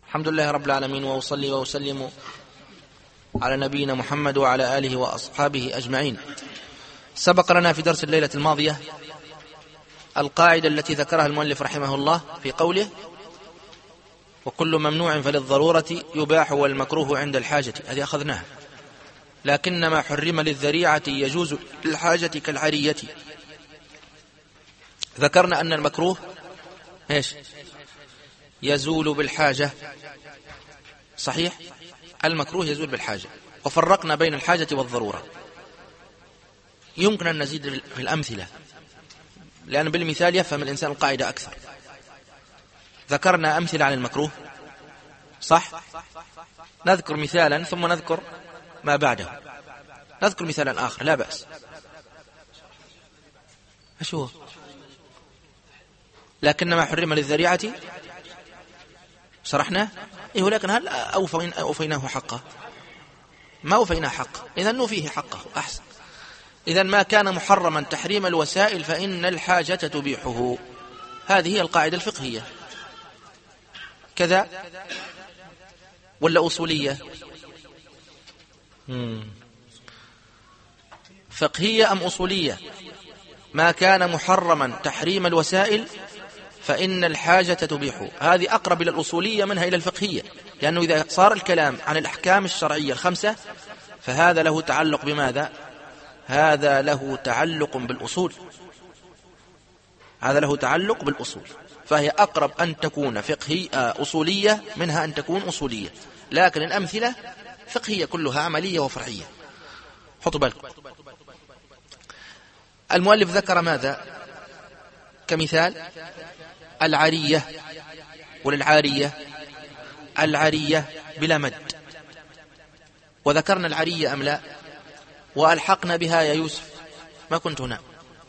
الحمد لله رب العالمين، وأصلي وأسلم على نبينا محمد وعلى آله وأصحابه أجمعين. سبق لنا في درس الليلة الماضية القاعدة التي ذكرها المؤلف رحمه الله في قوله: وكل ممنوع فللضرورة يباح والمكروه عند الحاجة. هذه أخذناها. لكن ما حرم للذريعة يجوز للحاجة كالعرية. ذكرنا أن المكروه يزول بالحاجة، صحيح؟ المكروه يزول بالحاجة، وفرقنا بين الحاجة والضرورة. يمكن أن نزيد في الأمثلة، لأن بالمثال يفهم الإنسان القاعدة أكثر. ذكرنا أمثلة عن المكروه، صح؟ نذكر مثالا ثم نذكر ما بعده. نذكر مثالا آخر لا بأس. ايش هو؟ لكن ما حرم للذريعة شرحناه. ولكن هل أوفيناه حقه؟ ما أوفيناه حقه، إذن نوفيه حقه. أحسن. إذن ما كان محرما تحريم الوسائل فإن الحاجة تبيحه. هذه هي القاعدة الفقهية. كذا ولا أصولية؟ فقهية أم أصولية؟ ما كان محرما تحريم الوسائل فإن الحاجة تبيحه. هذه أقرب إلى الأصولية منها إلى الفقهية، لأنه إذا صار الكلام عن الأحكام الشرعية الخمسة فهذا له تعلق بماذا؟ هذا له تعلق بالأصول. هذا له تعلق بالأصول، فهي أقرب أن تكون فقهية أصولية منها أن تكون أصولية. لكن الأمثلة فقهية كلها عملية وفرعية. حطوا بالكم. المؤلف ذكر ماذا كمثال؟ العرية وللعارية. العرية بلا مد. وذكرنا العرية أم لا؟ وألحقنا بها يا يوسف. ما كنت هنا.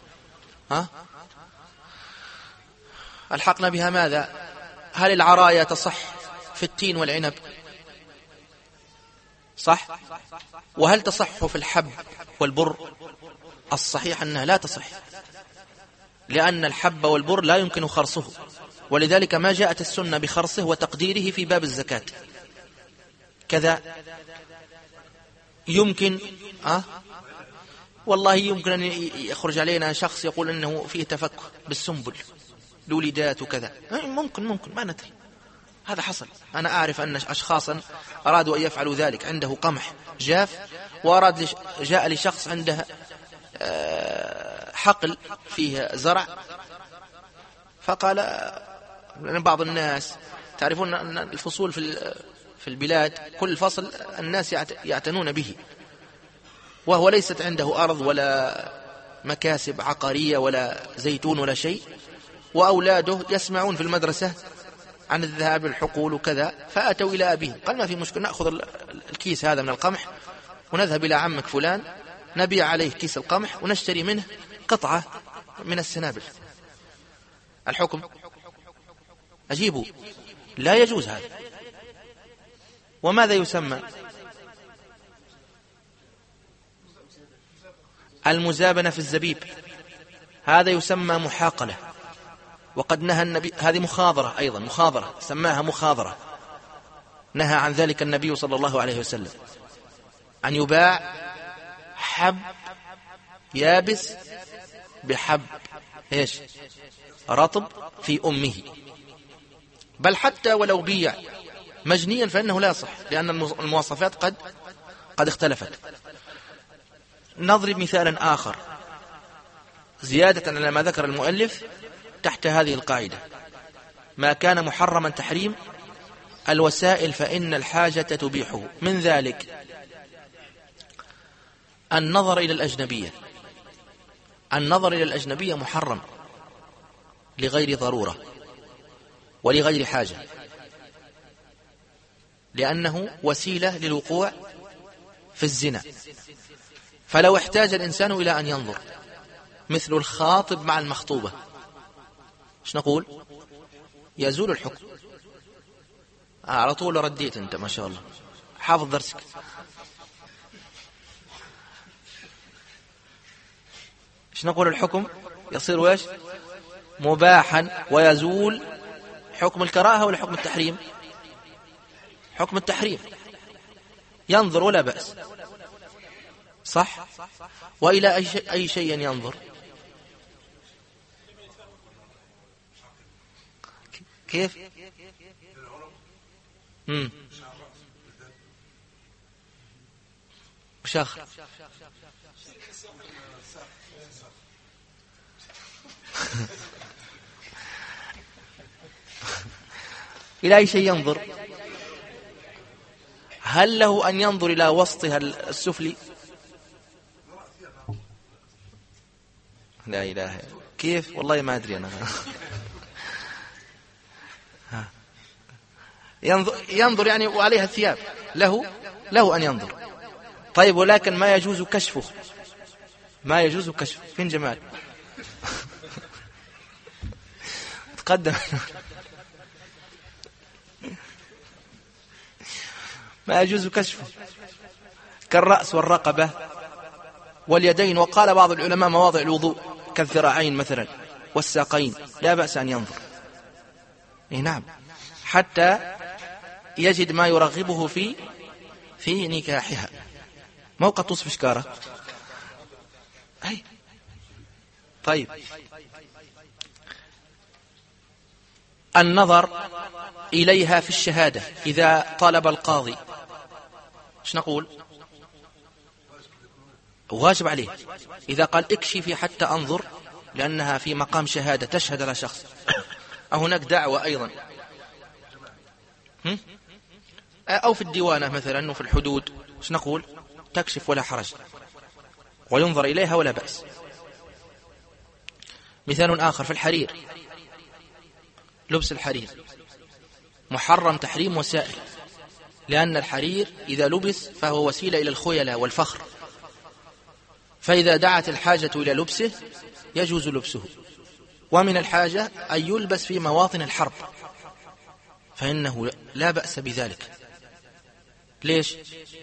ألحقنا بها ماذا؟ هل العرايا تصح في التين والعنب؟ صح. وهل تصح في الحب والبر؟ الصحيح أنها لا تصح، لأن الحب والبر لا يمكن خرصه، ولذلك ما جاءت السنة بخرصه وتقديره في باب الزكاة. كذا يمكن والله يمكن أن يخرج علينا شخص يقول أنه فيه تفكه بالسنبل الوليدات وكذا. ممكن ما ندري. هذا حصل. أنا أعرف أن أشخاصا أرادوا أن يفعلوا ذلك. عنده قمح جاف وأراد جاء لشخص عنده حقل فيه زرع، فقال بعض الناس، تعرفون أن الفصول في البلاد كل فصل الناس يعتنون به، وهو ليست عنده أرض ولا مكاسب عقارية ولا زيتون ولا شيء، وأولاده يسمعون في المدرسة عن الذهاب للحقول وكذا، فأتوا إلى أبيهم قال: ما في مشكلة، نأخذ الكيس هذا من القمح ونذهب إلى عمك فلان نبيع عليه كيس القمح ونشتري منه قطعة من السنابل. الحكم أجيبه لا يجوز هذا. وماذا يسمى؟ المزابنة في الزبيب. هذا يسمى محاقلة، وقد نهى النبي. هذه مخاضرة أيضا، مخاضرة سماها مخاضرة. نهى عن ذلك النبي صلى الله عليه وسلم، أن يباع حب يابس بحب رطب في أمه. بل حتى ولو بيع مجنيا فإنه لا يصح، لأن المواصفات قد اختلفت. نضرب مثالا آخر زيادة على ما ذكر المؤلف تحت هذه القاعدة: ما كان محرما تحريم الوسائل فإن الحاجة تبيحه. من ذلك النظر إلى الأجنبية. النظر إلى الأجنبية محرم لغير ضرورة ولغير حاجة، لأنه وسيلة للوقوع في الزنا. فلو احتاج الإنسان إلى أن ينظر، مثل الخاطب مع المخطوبة، ايش نقول؟ يزول الحكم. على طول رديت أنت ما شاء الله، حافظ درسك. ايش نقول؟ الحكم يصير ويش؟ مباحا، ويزول حكم الكراهة ولا حكم التحريم؟ حكم التحريم، ينظر ولا بأس، صح؟ وإلى أي شيء ينظر؟ كيف؟ وش آخر؟ إلى أي شيء ينظر؟ هل له أن ينظر إلى وسطها السفلي؟ لا إله إلا كيف؟ والله ما أدري أنا. ينظر يعني وعليها الثياب، له أن ينظر. طيب ولكن ما يجوز كشفه، ما يجوز كشفه. فين جمال؟ تقدم. ما يجوز كشفه كالرأس والرقبة واليدين، وقال بعض العلماء مواضع الوضوء كالذراعين مثلا والساقين لا بأس أن ينظر. نعم، حتى يجد ما يرغبه في نكاحها. موقع تصف شكارة. طيب، النظر إليها في الشهادة إذا طلب القاضي، ايش نقول؟ واجب عليه. إذا قال اكشفي حتى أنظر، لأنها في مقام شهادة تشهد على شخص، هناك دعوة أيضا، أو في الديوانة مثلا وفي الحدود، ايش نقول؟ تكشف ولا حرج، وينظر إليها ولا بأس. مثال آخر في الحرير، لبس الحرير محرم تحريم وسائل، لأن الحرير إذا لبس فهو وسيلة إلى الخيلاء والفخر، فإذا دعت الحاجة إلى لبسه يجوز لبسه. ومن الحاجة أن يلبس في مواطن الحرب، فإنه لا بأس بذلك. ليش؟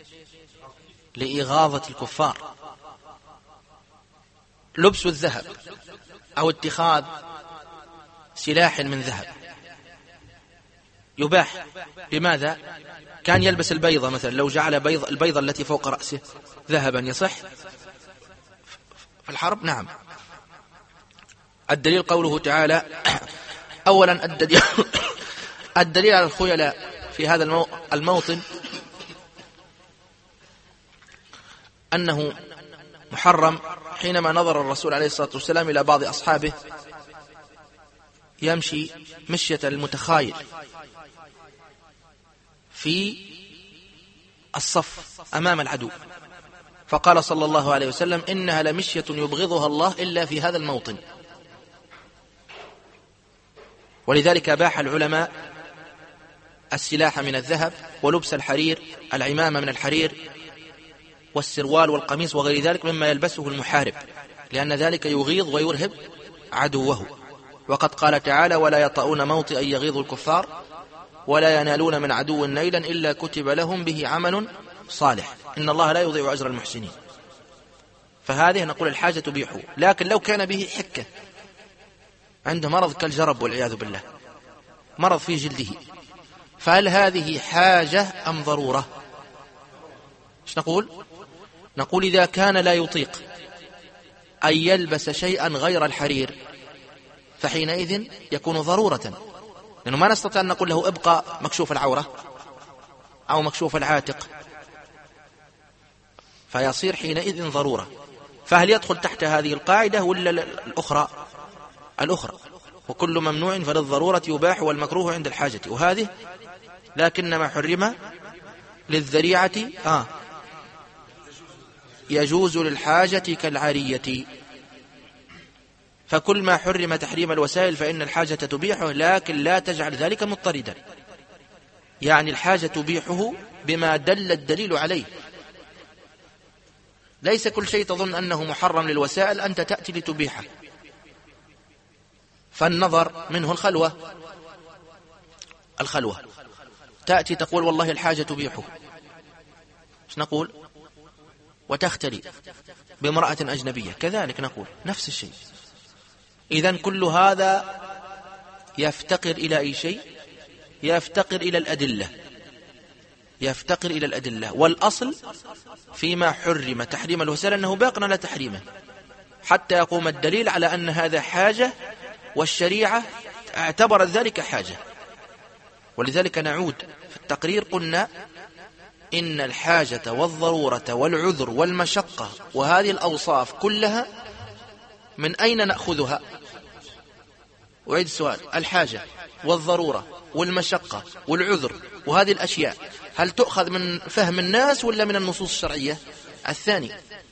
لإغاظة الكفار. لبس الذهب أو اتخاذ سلاح من ذهب يباح. لماذا؟ كان يلبس البيضة مثلا، لو جعل البيضة التي فوق رأسه ذهبا يصح في الحرب؟ نعم. الدليل قوله تعالى: أولا الدليل على الخيلاء في هذا الموطن أنه محرم، حينما نظر الرسول عليه الصلاة والسلام إلى بعض أصحابه يمشي مشية المتخايل في الصف أمام العدو، فقال صلى الله عليه وسلم: إنها لمشية يبغضها الله إلا في هذا الموطن. ولذلك أباح العلماء السلاح من الذهب، ولبس الحرير، العمامة من الحرير، والسروال والقميص وغير ذلك مما يلبسه المحارب، لأن ذلك يغيظ ويرهب عدوه. وقد قال تعالى: ولا يطؤون موطئا يغيظ الكفار ولا ينالون من عدو نيلا إلا كتب لهم به عمل صالح إن الله لا يضيع أجر المحسنين. فهذه نقول الحاجة تبيحه. لكن لو كان به حكة، عنده مرض كالجرب والعياذ بالله، مرض في جلده، فهل هذه حاجة أم ضرورة؟ ايش نقول؟ نقول إذا كان لا يطيق أن يلبس شيئا غير الحرير فحينئذ يكون ضرورة، لأنه ما نستطيع أن نقول له ابقى مكشوف العورة أو مكشوف العاتق، فيصير حينئذ ضرورة. فهل يدخل تحت هذه القاعدة ولا الأخرى؟ وكل ممنوع فللضرورة يباح والمكروه عند الحاجة. وهذه لكن ما حرم للذريعة يجوز للحاجة كالعارية. فكل ما حرم تحريم الوسائل فإن الحاجة تبيحه، لكن لا تجعل ذلك مضطردا، يعني الحاجة تبيحه بما دل الدليل عليه. ليس كل شيء تظن أنه محرم للوسائل أنت تأتي لتبيحه. فالنظر منه الخلوة تأتي تقول والله الحاجة تبيحه، ايش نقول؟ وتختلي بامرأة أجنبية كذلك نقول نفس الشيء. إذن كل هذا يفتقر إلى أي شيء؟ يفتقر إلى الأدلة. يفتقر إلى الأدلة. والأصل فيما حرم تحريم الوسائل أنه باق على تحريمه حتى يقوم الدليل على أن هذا حاجة، والشريعة اعتبرت ذلك حاجة. ولذلك نعود في التقرير قلنا إن الحاجة والضرورة والعذر والمشقة وهذه الأوصاف كلها من أين نأخذها؟ أعيد السؤال. الحاجة والضرورة والمشقة والعذر وهذه الأشياء هل تؤخذ من فهم الناس ولا من النصوص الشرعية؟ الثاني.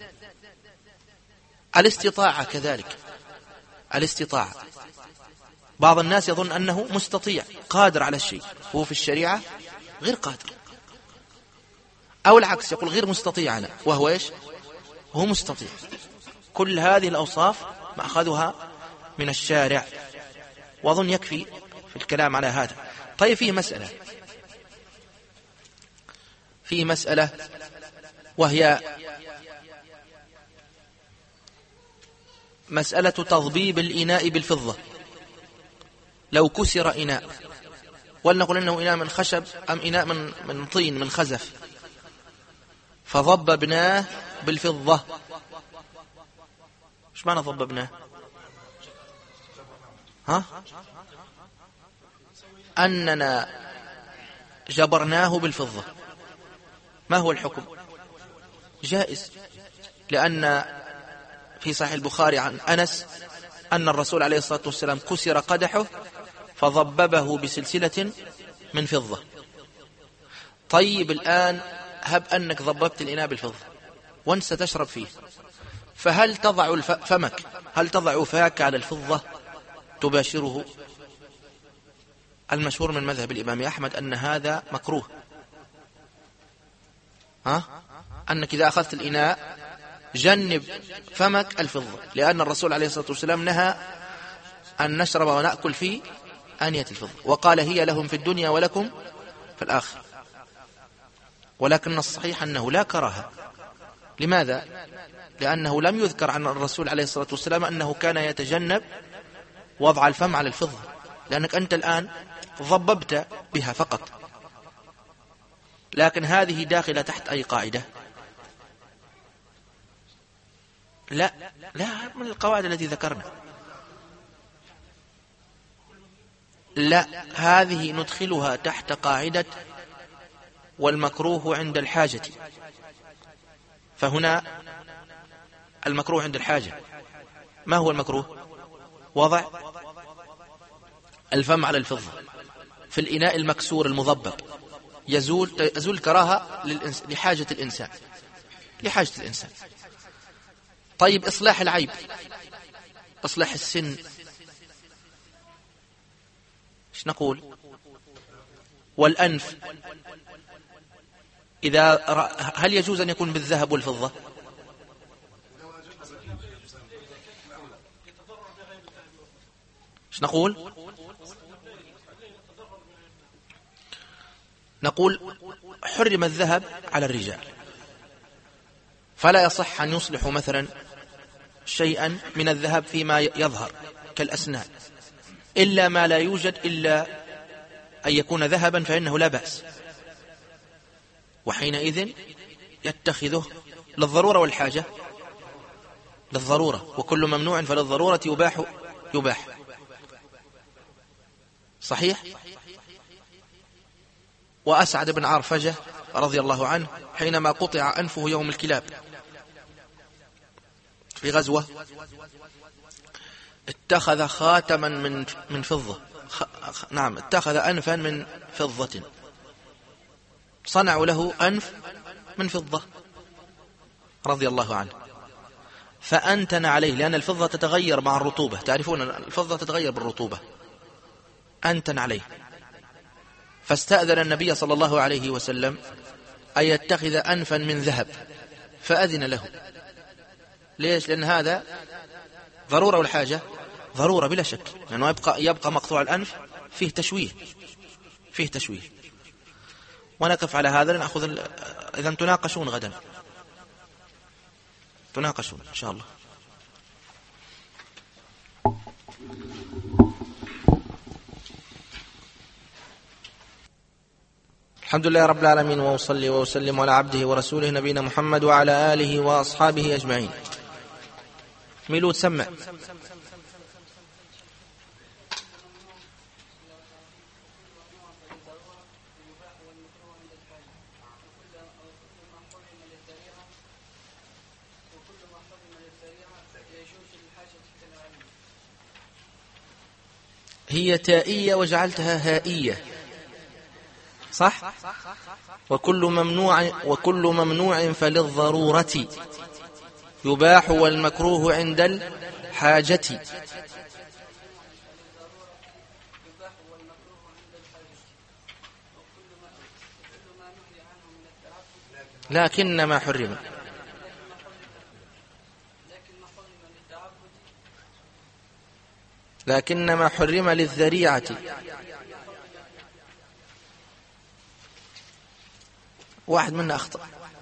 الاستطاعة كذلك. الاستطاعة بعض الناس يظن أنه مستطيع قادر على الشيء، هو في الشريعة غير قادر، أو العكس يقول غير مستطيع أنا وهو إيش؟ هو مستطيع. كل هذه الأوصاف مأخذها من الشارع، وأظن يكفي في الكلام على هذا. طيب فيه مسألة وهي مسألة تضبيب الإناء بالفضة. لو كسر إناء، ولنقل أنه إناء من خشب أم إناء من طين من خزف، فضببناه بالفضة. ايش معنى ضببناه؟ أننا جبرناه بالفضة. ما هو الحكم؟ جائز، لأن في صحيح البخاري عن أنس أن الرسول عليه الصلاة والسلام كسر قدحه فضببه بسلسلة من فضة. طيب الآن هب أنك ضببت الإناء بالفضة وانت ستشرب فيه، فهل تضع فمك، هل تضع فاك على الفضة تباشره؟ المشهور من مذهب الإمام أحمد أن هذا مكروه. أنك إذا أخذت الإناء جنب فمك الفضة، لأن الرسول عليه الصلاة والسلام نهى أن نشرب ونأكل في آنية الفضة، وقال هي لهم في الدنيا ولكم في الآخرة. ولكن الصحيح أنه لا كراهة. لماذا؟ لأنه لم يذكر عن الرسول عليه الصلاة والسلام أنه كان يتجنب وضع الفم على الفضة، لأنك أنت الآن ضببت بها فقط. لكن هذه داخلة تحت أي قاعدة؟ لا من القواعد التي ذكرنا. لا، هذه ندخلها تحت قاعدة والمكروه عند الحاجة. فهنا المكروه عند الحاجة، ما هو المكروه؟ وضع الفم على الفضة في الإناء المكسور المضبب. يزول كراهة لحاجة الإنسان. طيب إصلاح العيب، إصلاح السن، ايش نقول؟ والأنف هل يجوز أن يكون بالذهب والفضة؟ ايش نقول؟ نقول حرم الذهب على الرجال، فلا يصح أن يصلحوا مثلا شيئا من الذهب فيما يظهر كالأسنان، إلا ما لا يوجد إلا أن يكون ذهبا فإنه لا بأس، وحينئذ يتخذه للضرورة والحاجة. للضرورة، وكل ممنوع فللضرورة يباح. صحيح. وأسعد بن عرفجة رضي الله عنه حينما قطع أنفه يوم الكلاب في غزوة اتخذ خاتما من فضة. نعم، اتخذ أنفا من فضة، صنعوا له أنف من فضة رضي الله عنه، فأنتن عليه، لأن الفضة تتغير مع الرطوبة، تعرفون الفضة تتغير بالرطوبة، أنتن عليه. فاستأذن النبي صلى الله عليه وسلم أن يتخذ أنفا من ذهب، فأذن له. ليش؟ لأن هذا ضرورة والحاجة ضرورة بلا شك، لأنه يبقى مقطوع الأنف فيه تشويه. ونقف على هذا لنأخذ إذا تناقشون غدا، تناقشون إن شاء الله. الحمد لله رب العالمين، وأصلي وأسلم على عبده ورسوله نبينا محمد وعلى آله وأصحابه أجمعين. ميلود سمع. هي تائية وجعلتها هائية، صح؟ وكل ممنوع فللضرورة يباح والمكروه عند الحاجة. لكنما حرم، لكنما حرم للذريعة. واحد منا أخطأ.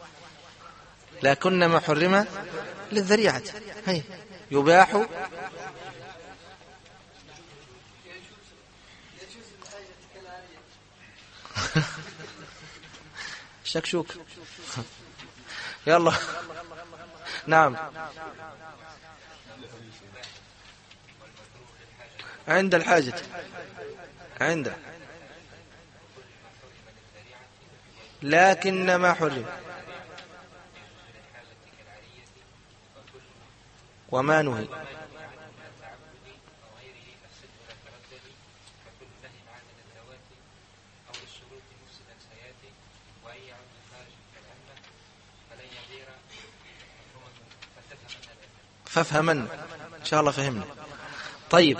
لكنما حرم للذريعة، هي يباح شكشوك. يلا نعم. عند الحاجة، عند لكنما حرم وما نهي. فافهمن إن شاء الله فهمنا. طيب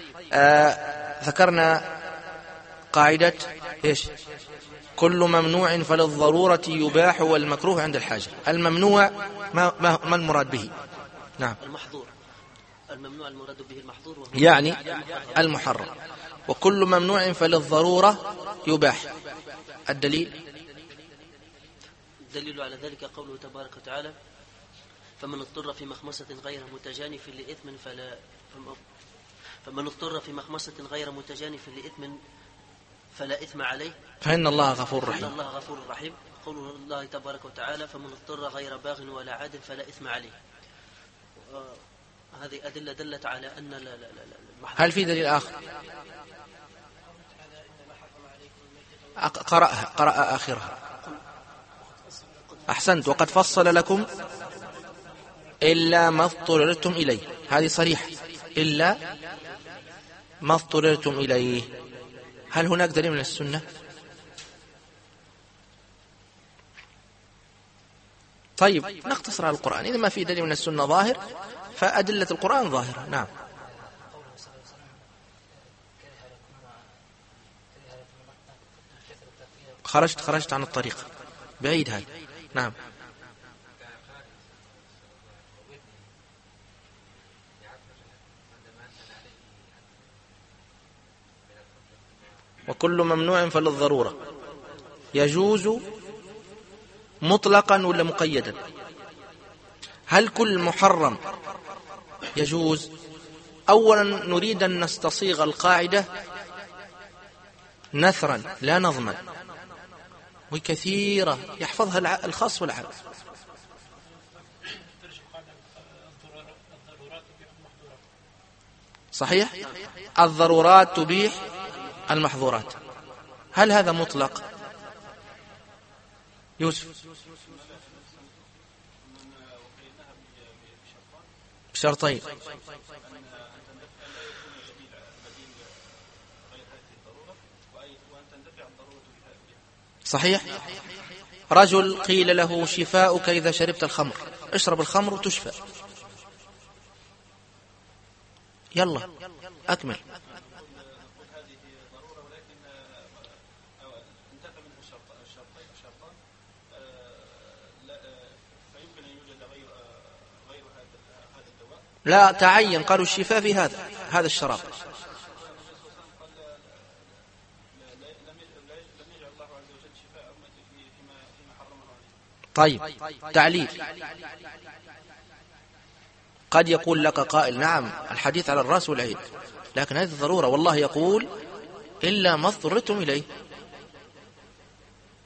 ذكرنا قاعدة إيش؟ كل ممنوع فللضرورة يباح والمكروه عند الحاجة. الممنوع ما المراد به؟ نعم المحظور. الممنوع المراد به المحظور يعني المحرم. وكل ممنوع فللضرورة يباح. الدليل على ذلك قوله تبارك وتعالى: فمن اضطر في مخمصة غير متجانف لإثم فلا إثم عليه فإن الله غفور رحيم. إن الله غفور رحيم. قوله الله تبارك وتعالى: فمن اضطر غير باغ ولا عاد فلا إثم عليه. هذه أدلة دلت على أن هل في دليل آخر؟ قرأ آخرها. أحسنت. وقد فصل لكم إلا ما اضطررتم إليه. هذه صريحة، إلا ما اضطررتم إليه. هل هناك دليل من السنة؟ طيب نقتصر على القرآن. إذا ما في دليل من السنة ظاهر فأدلة القرآن ظاهرة. نعم. خرجت عن الطريق، بعيد هذا. نعم. وكل ممنوع فللضرورة يجوز مطلقا ولا مقيدا؟ هل كل محرم يجوز؟ أولا نريد أن نستصيغ القاعدة نثرا لا نظما، وكثيرة يحفظها الخاص والعام. صحيح؟ الضرورات تبيح المحظورات. هل هذا مطلق؟ يوسف بشرطين. صحيح. رجل قيل له: شفاؤك إذا شربت الخمر، اشرب الخمر وتشفى. يلا أكمل. لا تعين، قالوا الشفاء في هذا الشراب. طيب تعليل. قد يقول لك قائل: نعم الحديث على الرأس والعين، لكن هذه الضرورة والله يقول إلا ما اضطررتم إليه.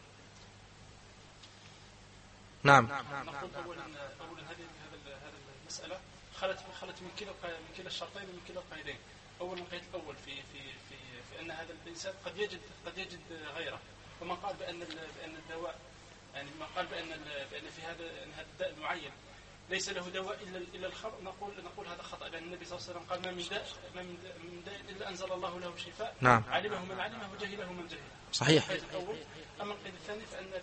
نعم. نقول أولا هذه المسألة خلت من كلا الشرطين ومن كلا القيدين. أولا القيد الأول في أن هذا الإنسان قد يجد غيره، ومن قال بأن الدواء، يعني من قال بأن في هذا الداء المعين ليس له دواء إلا الخمر، نقول هذا خطأ، لأن النبي صلى الله عليه وسلم قال ما من داء إلا أنزل الله له شفاء. نعم. علمه من علمه وجهله من جهله. صحيح. القيد الأول. أما القيد الثاني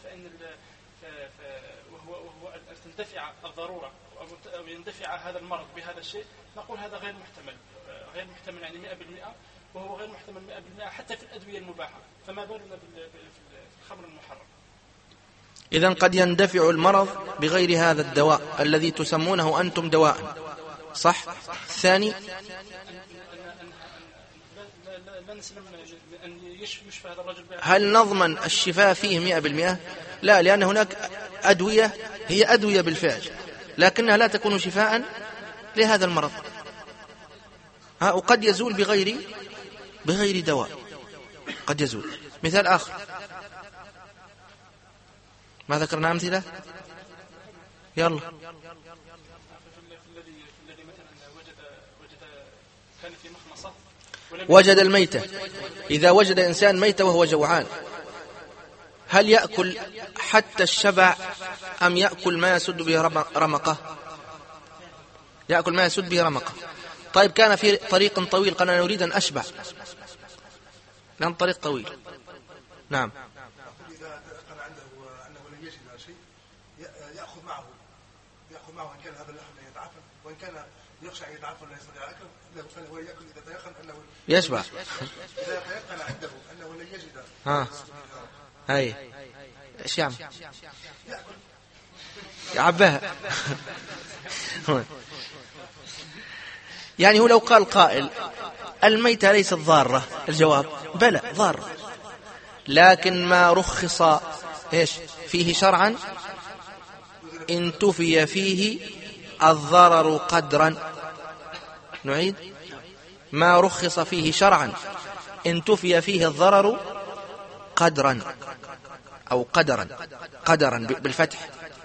وهو أن تندفع الضرورة أو يندفع هذا المرض بهذا الشيء، نقول هذا غير محتمل يعني 100%، وهو غير محتمل 100% حتى في الأدوية المباحة، فما بالنا في الخمر المحرم. إذن قد يندفع المرض بغير هذا الدواء الذي تسمونه أنتم دواء، صح؟ الثاني هل نضمن الشفاء فيه 100%؟ لا، لأن هناك أدوية هي أدوية بالفعل لكنها لا تكون شفاء لهذا المرض، وقد يزول بغير دواء، قد يزول. مثال آخر، ما ذكرنا أمثلة؟ يلا. الذي مثلا كان في مخمصة وجد الميتة، إذا وجد إنسان ميتة وهو جوعان، هل يأكل حتى الشبع أم يأكل ما يسد به رمقه؟ يأكل ما يسد به رمقه. طيب كان في طريق طويل، قال أنا أريد أن أشبع، لأن طريق طويل. نعم. إذا كان عنده أنه لن يجد شيء يأخذ معه إن كان هذا اللحم يتعفن، وإن كان يخشى أن يتعفن لا يستطيع أكله فهو يأكل إذا تيقن أنه يشبع. إذا تيقن عنده أنه لن يجد هاي إيش يعمل؟ يعبها. يعني هو لو قال قائل الميتة ليست ضارة، الجواب بلى ضارة، لكن ما رخص إيش فيه شرعا إن تفي فيه الضرر قدرا. نعيد، ما رخص فيه شرعا إن تفي فيه الضرر قدرا أو قدرا بالفتح.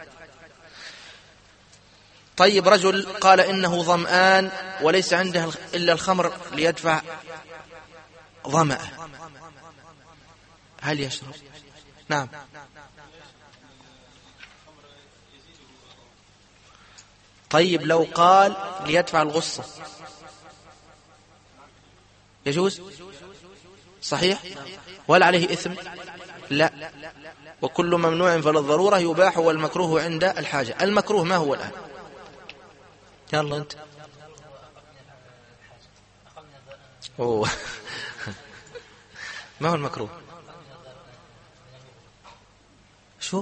طيب رجل قال إنه ظمآن وليس عنده إلا الخمر ليدفع ظمأه، هل يشرب؟ نعم. طيب لو قال ليدفع الغصة يجوز؟ صحيح؟ ولا عليه إثم؟ لا. وكل ممنوع فللضرورة يباح والمكروه عند الحاجة. المكروه ما هو الآن؟ يلا أنت. أوه. ما هو المكروه؟ شو؟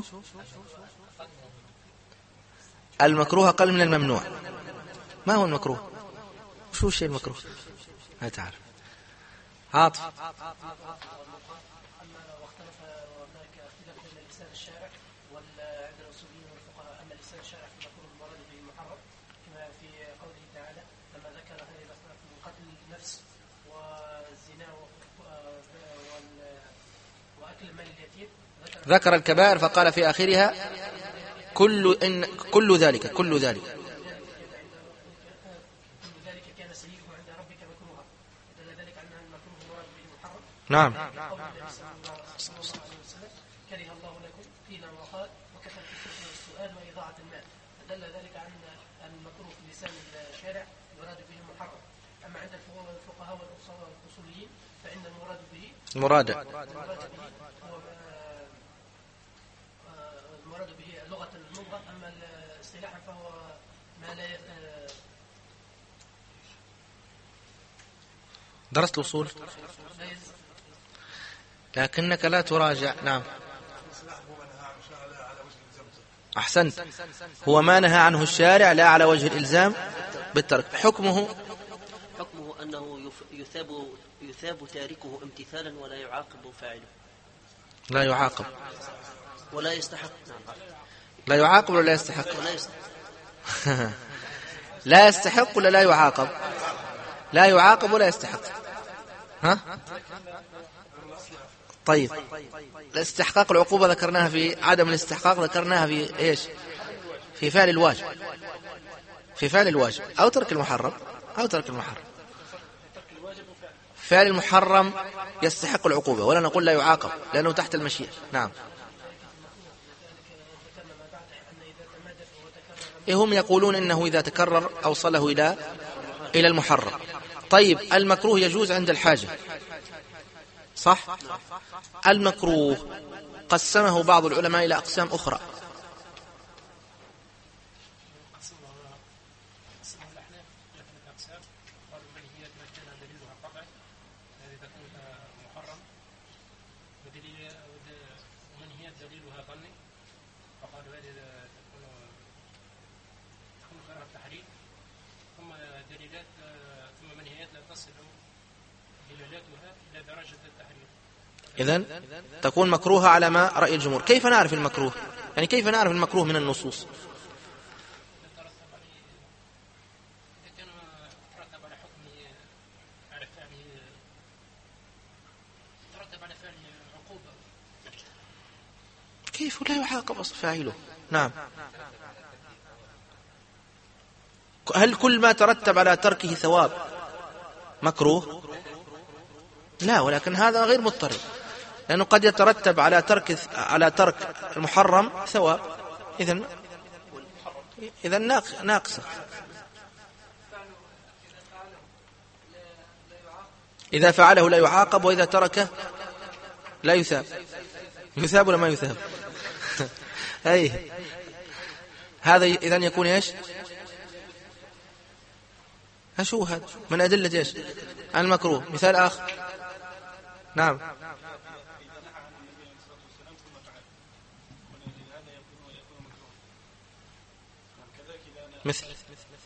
المكروه أقل من الممنوع. ما هو المكروه؟ شو الشيء المكروه؟ ما تعرف. عاطف. ذكر الكبائر فقال في آخرها كل ذلك نعم. كره الله لكم قيل وقال وكثر السؤال وإضاعة المال، فدل ذلك عن المكروه في لسان الشارع يراد به المحرم. أما عند الفقهاء والأصوليين فإن المراد به لغة اللغة، أما اصطلاحا فهو ما لا درست الأصول لكنك لا تراجع. نعم أحسنت، هو ما نهى عنه الشارع لا على وجه الإلزام بالترك. حكمه أنه يثاب تاركه امتثالا ولا يعاقب فاعله. لا يعاقب ولا يستحق. لا يعاقب ولا يستحق؟ ولا يستحق. لا يستحق ولا لا يعاقب؟ لا يعاقب ولا يستحق. ها؟ طيب الاستحقاق العقوبة ذكرناها في عدم الاستحقاق، ذكرناها في إيش؟ في فعل الواجب، في فعل الواجب أو ترك المحرم، أو ترك المحرم. فعل المحرم يستحق العقوبة ولا نقول لا يعاقب لأنه تحت المشيئة. نعم. هم يقولون إنه إذا تكرر أوصله إلى المحرم. طيب المكروه يجوز عند الحاجة، صح؟ المكروه قسمه بعض العلماء إلى أقسام أخرى. إذن تكون مكروهة على ما رأي الجمهور. كيف نعرف المكروه؟ يعني كيف نعرف المكروه من النصوص؟ كيف لا يعاقب أصل فاعله؟ نعم. هل كل ما ترتب على تركه ثواب مكروه؟ لا، ولكن هذا غير مضطرد، لأنه قد يترتب على ترك المحرم ثواب، إذن ناقصة. إذا فعله لا يعاقب، وإذا تركه لا يثاب. يثاب ولا ما يثاب؟ أي هذا إذن يكون إيش؟ شو هذا من أدلة إيش؟ المكروه. مثال آخر. نعم. مثل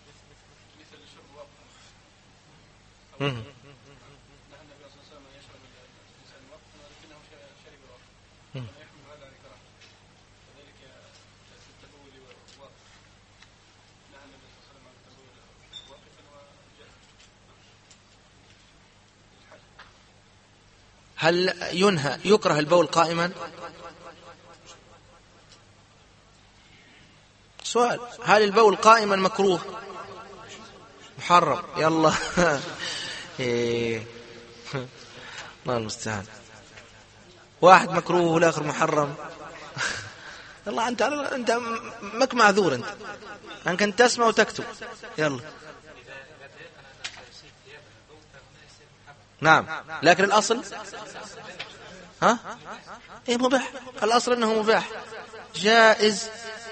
هل يكره البول قائما؟ سؤال. هل البول قائما مكروه محرم؟ يلا الله المستعان. واحد مكروه والآخر محرم. يلا أنت مك معذور، أنت كنت تسمع وتكتب. يلا. نعم، لكن الأصل مباح. الأصل أنه مباح، جائز.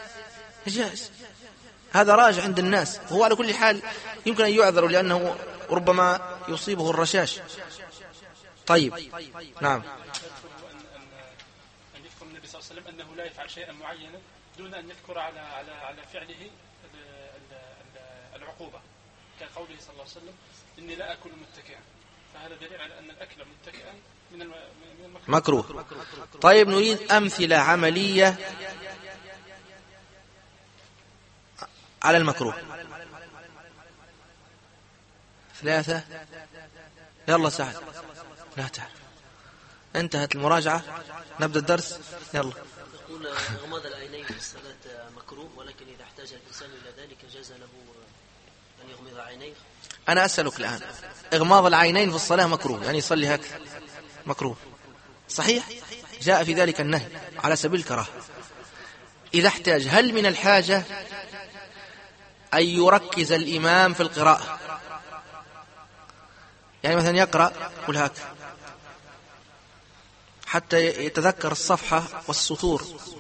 هذا راجع عند الناس، وهو على كل حال يمكن أن يعذر لأنه ربما يصيبه الرشاش. طيب. نعم. أن يذكر النبي صلى الله عليه وسلم أنه لا يفعل شيئا معينا دون أن يذكر على فعله العقوبة، كقوله صلى الله عليه وسلم إني لا أكل متكئا، فهذا دليل على أن الأكل متكئا من مكروه. طيب نريد أمثلة عملية على المكروه. 3. يلا سعد. لا تعرف. انتهت المراجعة، نبدأ الدرس. يلا. يقول غمض العينين في الصلاة مكروه، ولكن إذا احتاج الإنسان إلى ذلك جاز له أن يغمض عينيه. أنا أسألك الآن، إغماض العينين في الصلاة مكروه، يعني يصلي هكذا مكروه صحيح؟ جاء في ذلك النهي على سبيل الكراهة. إذا احتاج، هل من الحاجة أن يركز الإمام في القراءة؟ يعني مثلا يقرأ قل هكذا حتى يتذكر الصفحة والسطور.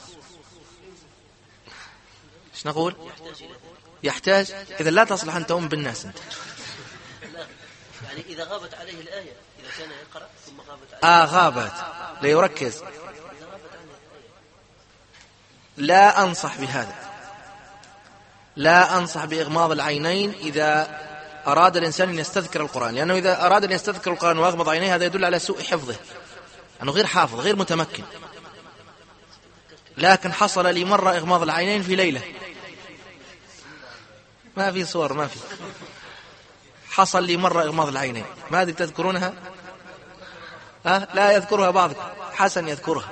ايش نقول؟ يحتاج. إذا لا تصلح أن تؤم بالناس أنت. يعني إذا غابت عليه الآية، إذا كان يقرأ ثم غابت عليه غابت ليركز. لا أنصح بهذا، لا أنصح بإغماض العينين إذا أراد الإنسان أن يستذكر القرآن، لأنه إذا أراد أن يستذكر القرآن وأغمض عينيه هذا يدل على سوء حفظه، أنه غير حافظ، غير متمكن. لكن حصل لي مرة إغماض العينين في ليلة، ما في صور، ما في. حصل لي مرة إغماض العينين، ما أدري تذكرونها؟ لا يذكرها بعضكم. حسن يذكرها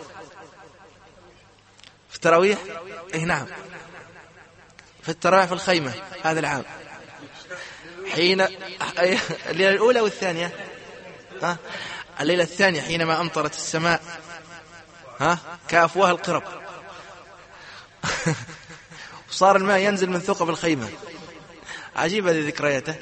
في التراويح. إيه نعم، في التراويح في الخيمة هذا العام، حين الليلة الأولى والثانية، الليلة الثانية حينما أمطرت السماء كأفواه القرب وصار الماء ينزل من ثقب الخيمة. عجيبة هذه ذكرياته.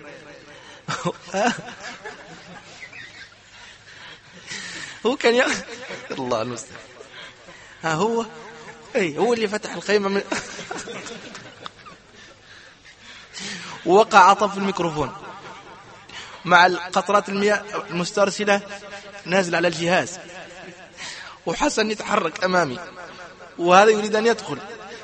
هو كان الله المستعان. هو هو اللي فتح الخيمة من ووقع عطف الميكروفون مع قطرات المياه المسترسلة نازل على الجهاز، وحسن يتحرك أمامي وهذا يريد أن يدخل،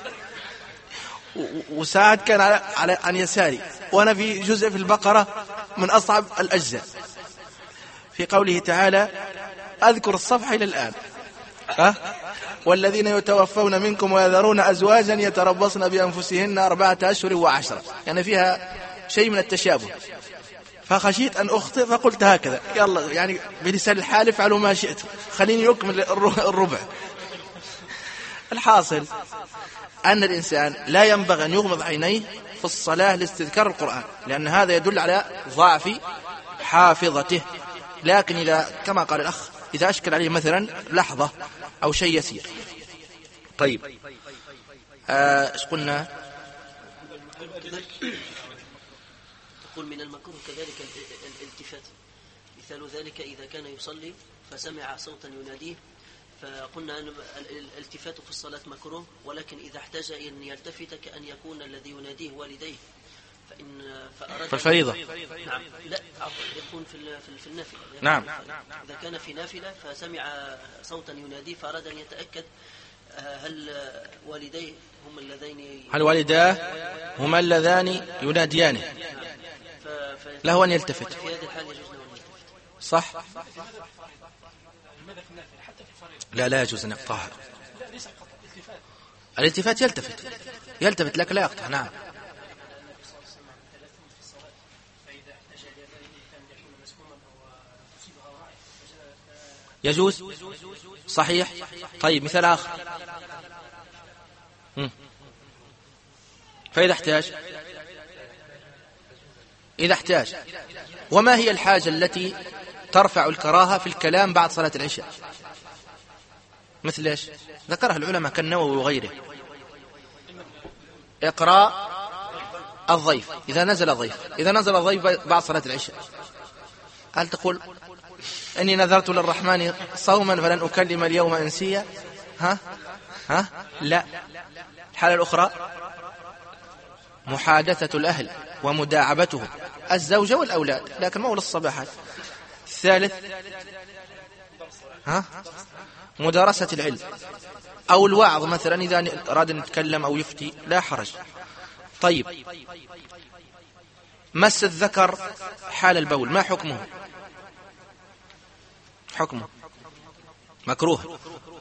وساعد كان على عن يساري، وأنا في جزء في البقرة من أصعب الأجزاء في قوله تعالى أذكر الصفحة إلى الآن والذين يتوفون منكم ويذرون أزواجا يتربصن بأنفسهن 4 أشهر و10، يعني فيها شيء من التشابه، فخشيت أن أخطئ فقلت هكذا يلا يعني بلسان الحال افعلوا ما شئت، خليني يكمل الربع. الحاصل أن الإنسان لا ينبغي أن يغمض عينيه في الصلاة لاستذكار القرآن، لأن هذا يدل على ضعف حافظته. لكن إذا كما قال الأخ إذا أشكل عليه مثلا لحظة أو شيء يسير. طيب ايش قلنا؟ تقول من المكروه كذلك الالتفات، مثال ذلك إذا كان يصلي فسمع صوتا يناديه، فقلنا أن الالتفات في الصلاة مكروه، ولكن إذا احتاج أن يلتفت كأن يكون الذي يناديه والديه في الفريضة. نعم لا يكون في النافلة. نعم. إذا كان في نافلة فسمع صوتا يناديه فأراد أن يتأكد هل والديه هم اللذين هل والداه هما اللذان يناديانه، له أن يلتفت. في هذه الحال يجوز له أن يلتفت. صح. لا يجوز أن يقطعها. الالتفات يلتفت لك لا يقطع. نعم. يجوز صحيح. طيب مثال آخر، فإذا احتاج وما هي الحاجة التي ترفع الكراهة في الكلام بعد صلاة العشاء؟ مثل ايش؟ ذكرها العلماء كالنووي وغيره. إقراء الضيف إذا نزل الضيف بعد صلاة العشاء، هل تقول إني نذرت للرحمن صوما فلن أكلم اليوم إنسيا؟ لا. الحالة الأخرى محادثة الأهل ومداعبتهم، الزوجة والأولاد، لكن مو للصباحات. الثالث مدارسة العلم أو الوعظ مثلا إذا أراد أن يتكلم أو يفتي لا حرج. طيب مس الذكر حال البول ما حكمه؟ مكروه.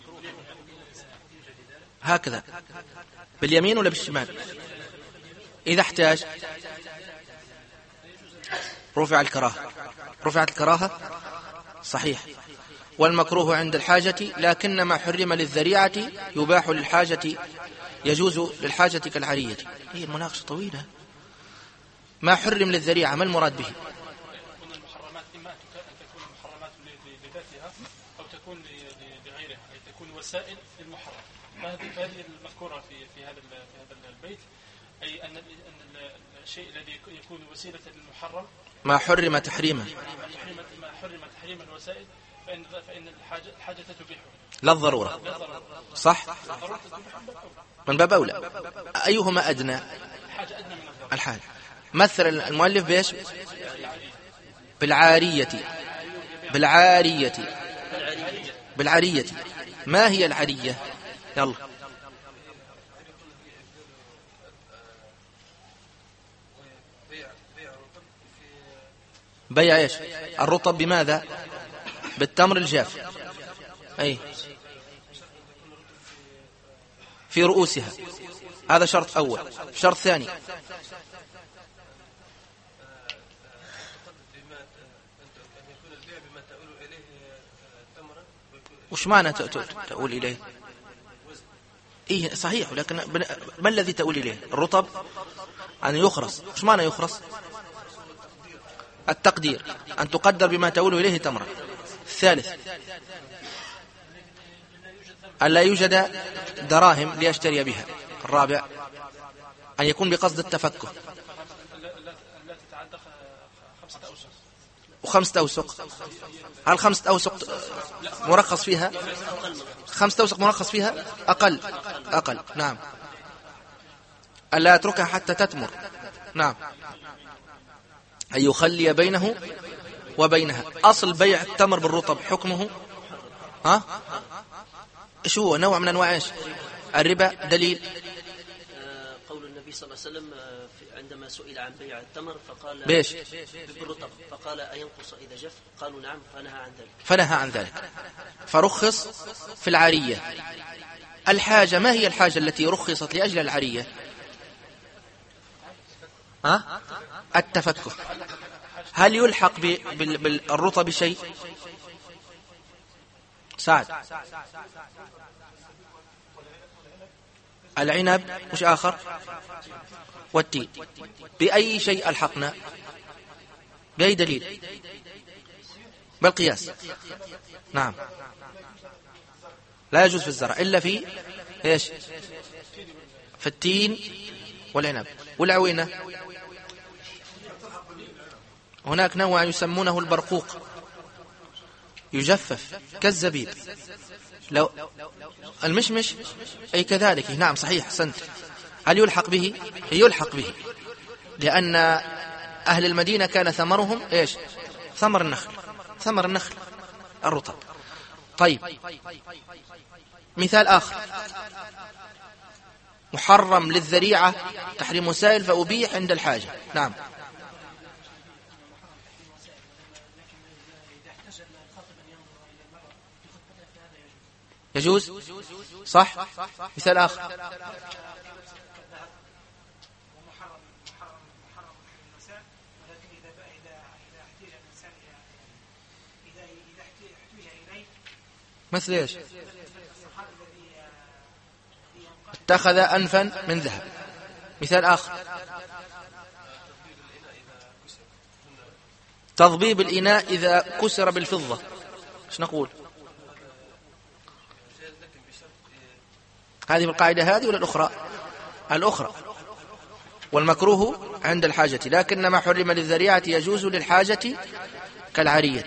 هكذا باليمين ولا بالشمال؟ إذا احتاج رفعت الكراهة صحيح. والمكروه عند الحاجة، لكن ما حرم للذريعة يباح للحاجة، يجوز للحاجة كالعرية. هي المناقشة طويلة. ما حرم للذريعة ما المراد به؟ المحرمات إما أن تكون محرمات لذاتها أو تكون لغيرها، أي تكون وسائل للمحرم. فهذه المذكورة في هذا البيت، أي أن الشيء الذي يكون وسيلة للمحرم ما حرم تحريما، ما حرم تحريما الوسائل، فإن الحاجة تبيحه لا الضرورة. صح. من باب أولى. أيهما أدنى؟ الحاجة. مثل المؤلف بإيش؟ بالعارية. ما هي العارية؟ يلا. بيع ايش؟ الرطب بماذا؟ بالتمر الجاف. أي في رؤوسها، هذا شرط أول. شرط ثاني وش معنى تؤول إليه؟ إيه صحيح، لكن ما الذي تؤول إليه؟ الرطب أن يخرص. وش معنى يخرص؟ التقدير، أن تقدر بما تؤول إليه تمرة. الثالث أن لا يوجد دراهم ليشتري بها. الرابع أن يكون بقصد التفكه. لا تتعدى 5 أوسق. و5 أوسق، هل 5 أوسق مرخص فيها؟ 5 أوسق مرخص فيها؟ أقل. نعم. ألا يتركها حتى تتمر. نعم. أن يخلي بينه وبينها. أصل بيع التمر بالرطب حكمه إيش هو؟ نوع من أنواع إيش؟ الربا. دليل قول النبي صلى الله عليه وسلم عندما سئل عن بيع التمر فقال بيش بالرطب، فقال أينقص إذا جف؟ قالوا نعم، فنهى عن ذلك. فرخص في العارية. الحاجة، ما هي الحاجة التي رخصت لأجل العارية؟ التفكه. هل يلحق بالرطب شيء؟ سعد. العنب، مش آخر؟ والتين. بأي شيء ألحقنا؟ بأي دليل؟ بالقياس. نعم. لا يجوز في الزرع إلا في إيش؟ في التين والعنب والعوينة. هناك نوع يسمونه البرقوق، يجفف كالزبيب. لو المشمش أي كذلك. نعم صحيح، حسنت. هل يلحق به؟ يلحق به، لأن أهل المدينة كان ثمرهم إيش؟ ثمر النخل الرطب. طيب، مثال آخر: محرم للذريعة، تحريم سائل فأبيح عند الحاجة. نعم. يجوز، صح. مثال آخر: مثل ايش؟ اتخذ أنفا من ذهب. مثال آخر: تضبيب الإناء إذا كسر بالفضة. ايش نقول؟ هذه بالقاعدة هذه ولا الأخرى؟ الأخرى. والمكروه عند الحاجة، لكن ما حرم للذريعة يجوز للحاجة كالعرية.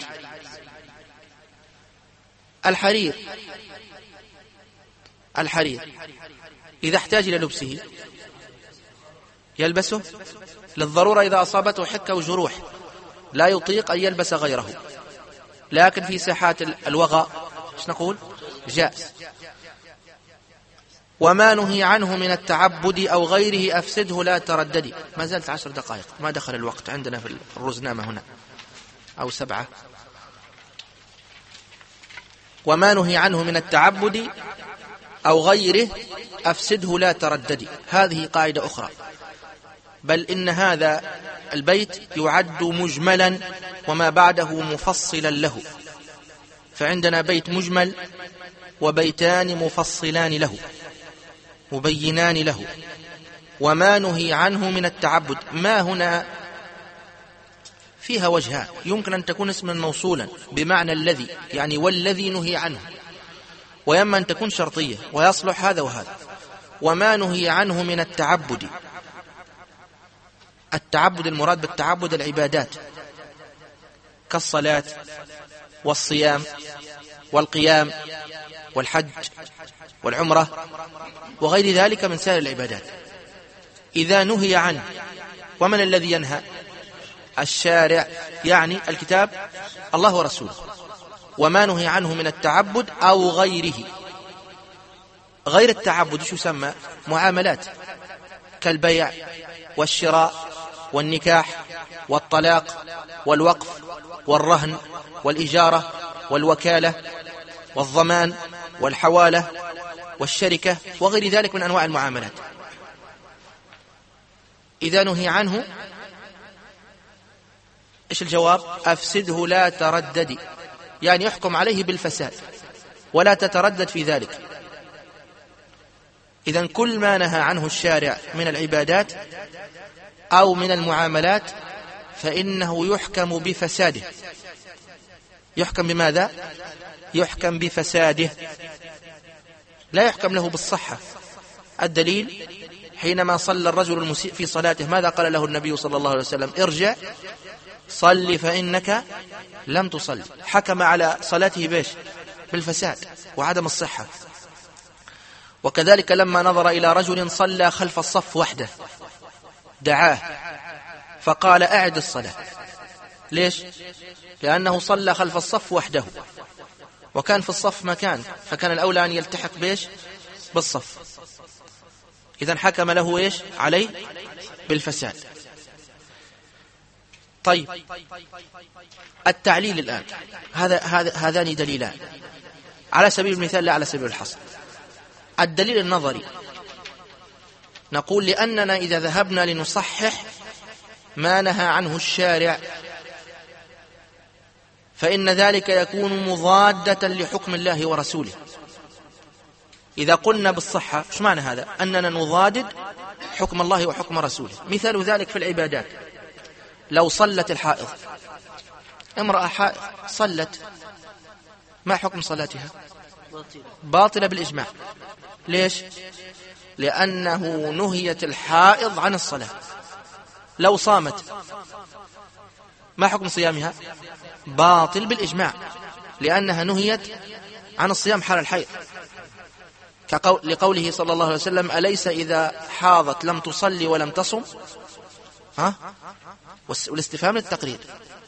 الحرير إذا احتاج إلى لبسه يلبسه للضرورة، إذا أصابته حكة وجروح لا يطيق أن يلبس غيره، لكن في ساحات الوغى ايش نقول؟ جائز. وما نهي عنه من التعبد أو غيره أفسده لا ترددي. ما زالت 10 دقائق، ما دخل الوقت عندنا في الرزنامة هنا، أو 7. وما نهي عنه من التعبد أو غيره أفسده لا ترددي. هذه قاعدة أخرى، بل إن هذا البيت يعد مجملا وما بعده مفصلا له. فعندنا بيت مجمل وبيتان مفصلان له مبينان له. وما نهي عنه من التعبد، ما هنا فيها وجهان: يمكن أن تكون اسما موصولا بمعنى الذي، يعني والذي نهي عنه، ويما أن تكون شرطية ويصلح هذا وهذا. وما نهي عنه من التعبد، التعبد المراد بالتعبد العبادات كالصلاة والصيام والقيام والحج والعمرة وغير ذلك من سائر العبادات. إذا نهي عنه، ومن الذي ينهى؟ الشارع، يعني الكتاب الله ورسوله. وما نهي عنه من التعبد أو غيره. غير التعبد شو يسمى؟ معاملات كالبيع والشراء والنكاح والطلاق والوقف والرهن والإجارة والوكالة والضمان والحوالة والشركة وغير ذلك من أنواع المعاملات. إذا نهي عنه إيش الجواب؟ أفسده لا ترددي، يعني يحكم عليه بالفساد. ولا تتردد في ذلك. إذن كل ما نهى عنه الشارع من العبادات أو من المعاملات فإنه يحكم بفساده. يحكم بماذا؟ يحكم بفساده، لا يحكم له بالصحة. الدليل حينما صلى الرجل المسيء في صلاته ماذا قال له النبي صلى الله عليه وسلم؟ ارجع صل فإنك لم تصل. حكم على صلاته بيش؟ بالفساد وعدم الصحة. وكذلك لما نظر إلى رجل صلى خلف الصف وحده دعاه فقال أعد الصلاة. ليش؟ لأنه صلى خلف الصف وحده وكان في الصف مكان، فكان الأولى أن يلتحق بيش؟ بالصف. إذن حكم له إيش عليه؟ بالفساد. طيب التعليل الآن هذان دليلان على سبيل المثال لا على سبيل الحصر. الدليل النظري نقول لأننا إذا ذهبنا لنصحح ما نهى عنه الشارع فإن ذلك يكون مضادة لحكم الله ورسوله. إذا قلنا بالصحة إيش معنى هذا؟ أننا نضادد حكم الله وحكم رسوله. مثال ذلك في العبادات، لو صلت الحائض، امرأة حائض صلت، ما حكم صلاتها؟ باطلة بالإجماع. ليش؟ لأنه نهيت الحائض عن الصلاة. لو صامت ما حكم صيامها؟ باطل بالإجماع، لأنها نهيت عن الصيام حال الحيض، لقوله صلى الله عليه وسلم أليس إذا حاضت لم تصلي ولم تصم؟ والاستفهام للتقرير،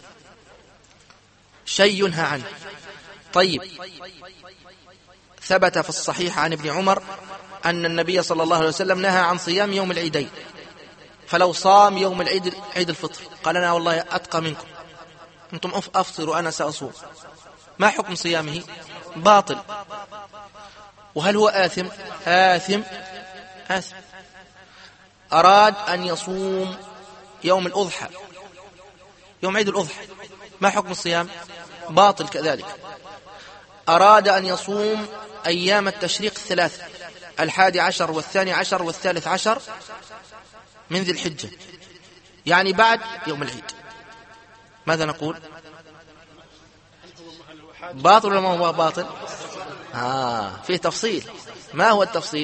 شيء ينهى عنه. طيب ثبت في الصحيح عن ابن عمر أن النبي صلى الله عليه وسلم نهى عن صيام يوم العيدين، فلو صام يوم العيد عيد الفطر قال أنا والله أتقى منكم، أنتم أفطر وأنا سأصوم، ما حكم صيامه؟ باطل. وهل هو آثم؟ آثم. أراد أن يصوم يوم الأضحى، يوم عيد الأضحى، ما حكم الصيام؟ باطل كذلك. أراد أن يصوم أيام التشريق الثلاث، 11 و12 و13 من ذي الحجة، يعني بعد يوم العيد، ماذا نقول؟ باطل ولا ما هو باطل؟ فيه تفصيل. ما هو التفصيل؟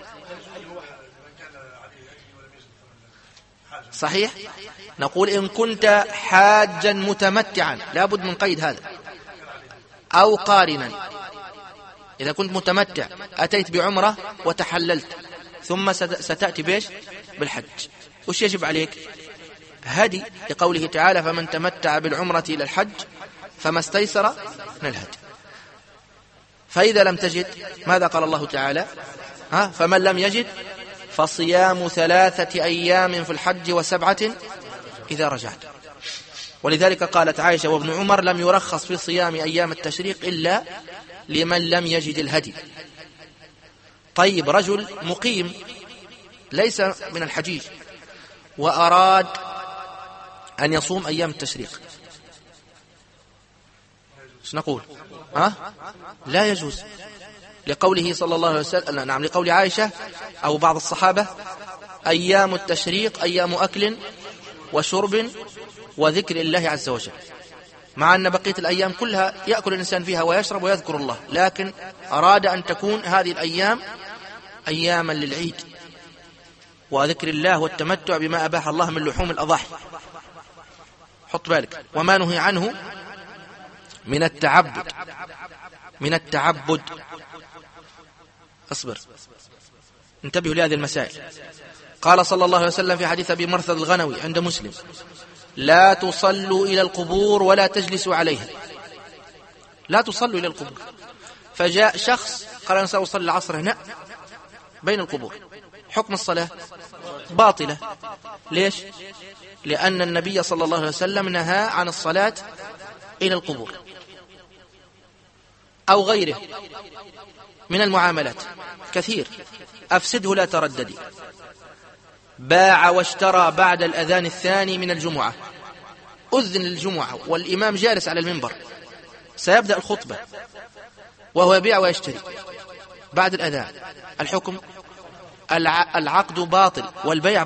صحيح، نقول إن كنت حاجا متمتعا، لابد من قيد هذا، أو قارنا. إذا كنت متمتع أتيت بعمرة وتحللت ثم ستأتي بيش؟ بالحج، وش يجب عليك؟ هدي، لقوله تعالى فمن تمتع بالعمرة إلى الحج فما استيسر من الهدي. فإذا لم تجد ماذا قال الله تعالى؟ فمن لم يجد فصيام 3 أيام في الحج و7 إذا رجعت. ولذلك قالت عائشة وابن عمر لم يرخص في صيام أيام التشريق إلا لمن لم يجد الهدي. طيب رجل مقيم ليس من الحجيج وأراد أن يصوم أيام التشريق، ايش نقول؟ لا يجوز، لقوله صلى الله عليه وسلم، نعم، لقول عائشة أو بعض الصحابة أيام التشريق أيام أكل وشرب وذكر الله عز وجل، مع أن بقية الأيام كلها يأكل الإنسان فيها ويشرب ويذكر الله، لكن أراد أن تكون هذه الأيام أياما للعيد وذكر الله والتمتع بما أباح الله من لحوم الأضاحي. حط بالك، وما نهي عنه من التعبد. اصبر، انتبهوا لهذه المسائل. قال صلى الله عليه وسلم في حديث أبي مرثد الغنوي عند مسلم لا تصلوا إلى القبور ولا تجلسوا عليها. لا تصلوا إلى القبور. فجاء شخص قال أنا سأصلي العصر هنا بين القبور، حكم الصلاة باطلة. ليش؟ لأن النبي صلى الله عليه وسلم نهى عن الصلاة إلى القبور أو غيره من المعاملات كثير. أفسده لا ترددي. باع واشترى بعد الأذان الثاني من الجمعة، أذن الجمعة والإمام جالس على المنبر سيبدأ الخطبة، وهو يبيع ويشتري بعد الأذان، الحكم العقد باطل والبيع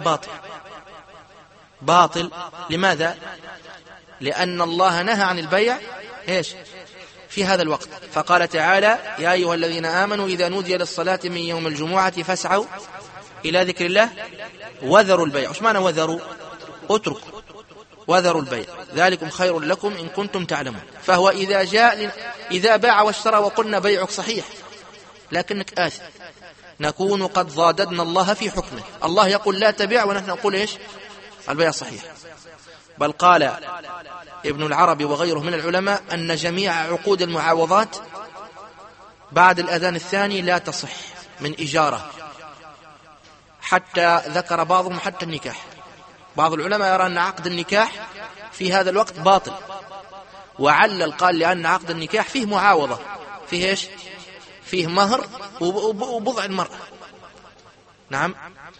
باطل. لماذا؟ لأن الله نهى عن البيع في هذا الوقت، فقال تعالى: يا أيها الذين آمنوا إذا نودي للصلاة من يوم الجمعة فاسعوا إلى ذكر الله وذروا البيع. وش معنى وذروا؟ اتركوا، وذروا البيع ذلكم خير لكم إن كنتم تعلمون. فهو إذا باع واشترى وقلنا بيعك صحيح لكنك آثم، نكون قد ضاددنا الله في حكمه. الله يقول لا تبيع ونحن نقول البيع صحيح. بل قال ابن العربي وغيره من العلماء أن جميع عقود المعاوضات بعد الأذان الثاني لا تصح من إجارة، حتى ذكر بعضهم حتى النكاح. بعض العلماء يرى أن عقد النكاح في هذا الوقت باطل، وعلل قال لأن عقد النكاح فيه معاوضة، فيه فيه مهر وبضع المرأة. نعم.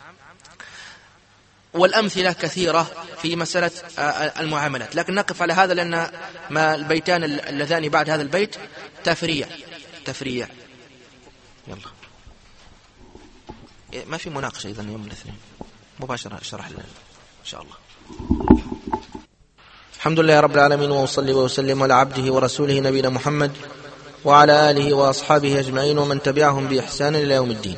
والأمثلة كثيرة في مسألة المعاملات، لكن نقف على هذا لأن ما البيتان اللذان بعد هذا البيت تفريع. يلا ما في مناقشة إذن يوم الاثنين مباشرة شرح لنا إن شاء الله. الحمد لله رب العالمين، وأصلي وأسلم على عبده ورسوله نبينا محمد وعلى آله وأصحابه أجمعين ومن تبعهم بإحسان إلى يوم الدين.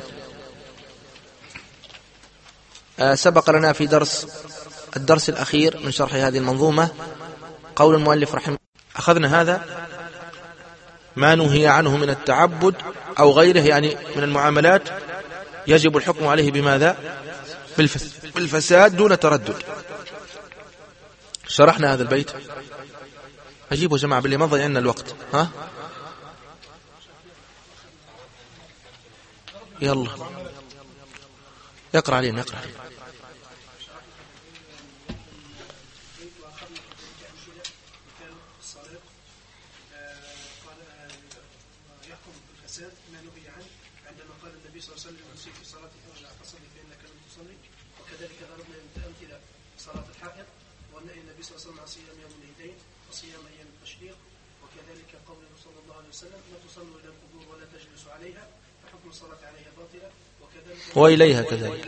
سبق لنا في الدرس الأخير من شرح هذه المنظومة قول المؤلف رحمه. أخذنا هذا ما نهي عنه من التعبد أو غيره، يعني من المعاملات يجب الحكم عليه بماذا؟ بالفساد دون تردد. شرحنا هذا البيت. أجيبوا جماعة بالله ما ضيعنا الوقت. يلا يقرأ علينا. وإليها كذلك.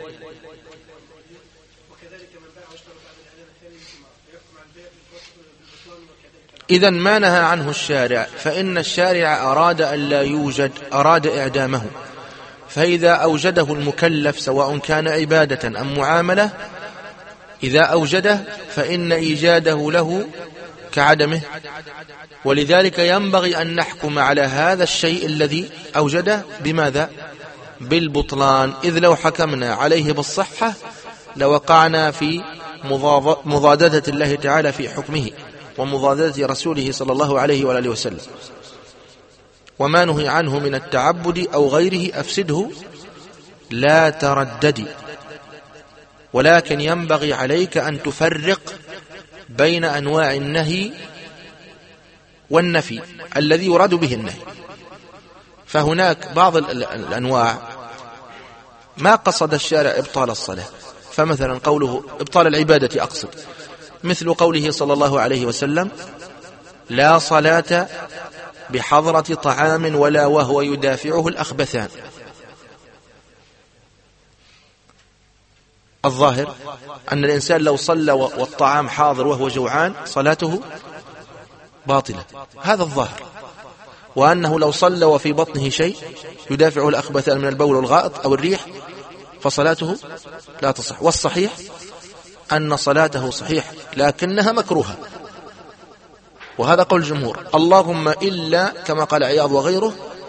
إذن ما نهى عنه الشارع، فإن الشارع أراد أن لا يوجد، أراد إعدامه. فإذا أوجده المكلف سواء كان عبادة أم معاملة، إذا أوجده فإن إيجاده له كعدمه، ولذلك ينبغي أن نحكم على هذا الشيء الذي أوجده بماذا؟ بالبطلان. إذ لو حكمنا عليه بالصحة لوقعنا في مضادة الله تعالى في حكمه ومضادة رسوله صلى الله عليه وآله وسلم. وما نهي عنه من التعبد أو غيره أفسده لا ترددي، ولكن ينبغي عليك أن تفرق بين أنواع النهي والنفي الذي يراد به النهي. فهناك بعض الأنواع ما قصد الشارع إبطال الصلاة، فمثلا قوله إبطال العبادة أقصد، مثل قوله صلى الله عليه وسلم: لا صلاة بحضرة طعام ولا وهو يدافعه الأخبثان. الظاهر أن الإنسان لو صلى والطعام حاضر وهو جوعان صلاته باطلة، هذا الظاهر. وأنه لو صلى وفي بطنه شيء يدافعه الأخبثان من البول والغائط أو الريح فصلاته لا تصح. والصحيح أن صلاته صحيح لكنها مكروهة، وهذا قول الجمهور. اللهم إلا كما قال عياض وغيره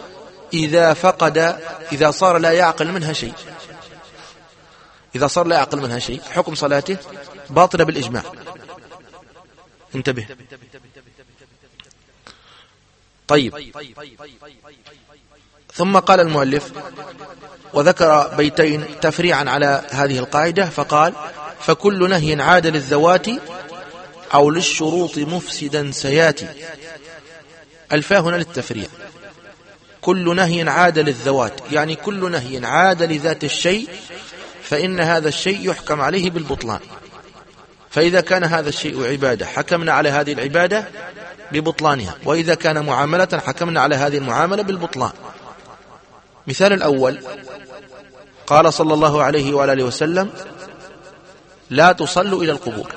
إذا صار لا يعقل منها شيء، إذا صار لا يعقل منها شيء حكم صلاته باطلة بالإجماع. انتبه. طيب، ثم قال المؤلف وذكر بيتين تفريعا على هذه القاعدة، فقال: فكل نهي عاد للذوات أو للشروط مفسدا سياتي. الفاء هنا للتفريع. كل نهي عاد للذوات، يعني كل نهي عاد لذات الشيء فإن هذا الشيء يحكم عليه بالبطلان. فإذا كان هذا الشيء عبادة حكمنا على هذه العبادة ببطلانها، وإذا كان معاملة حكمنا على هذه المعاملة بالبطلان. مثال الأول: قال صلى الله عليه وآله وسلم: لا تصلوا إلى القبور.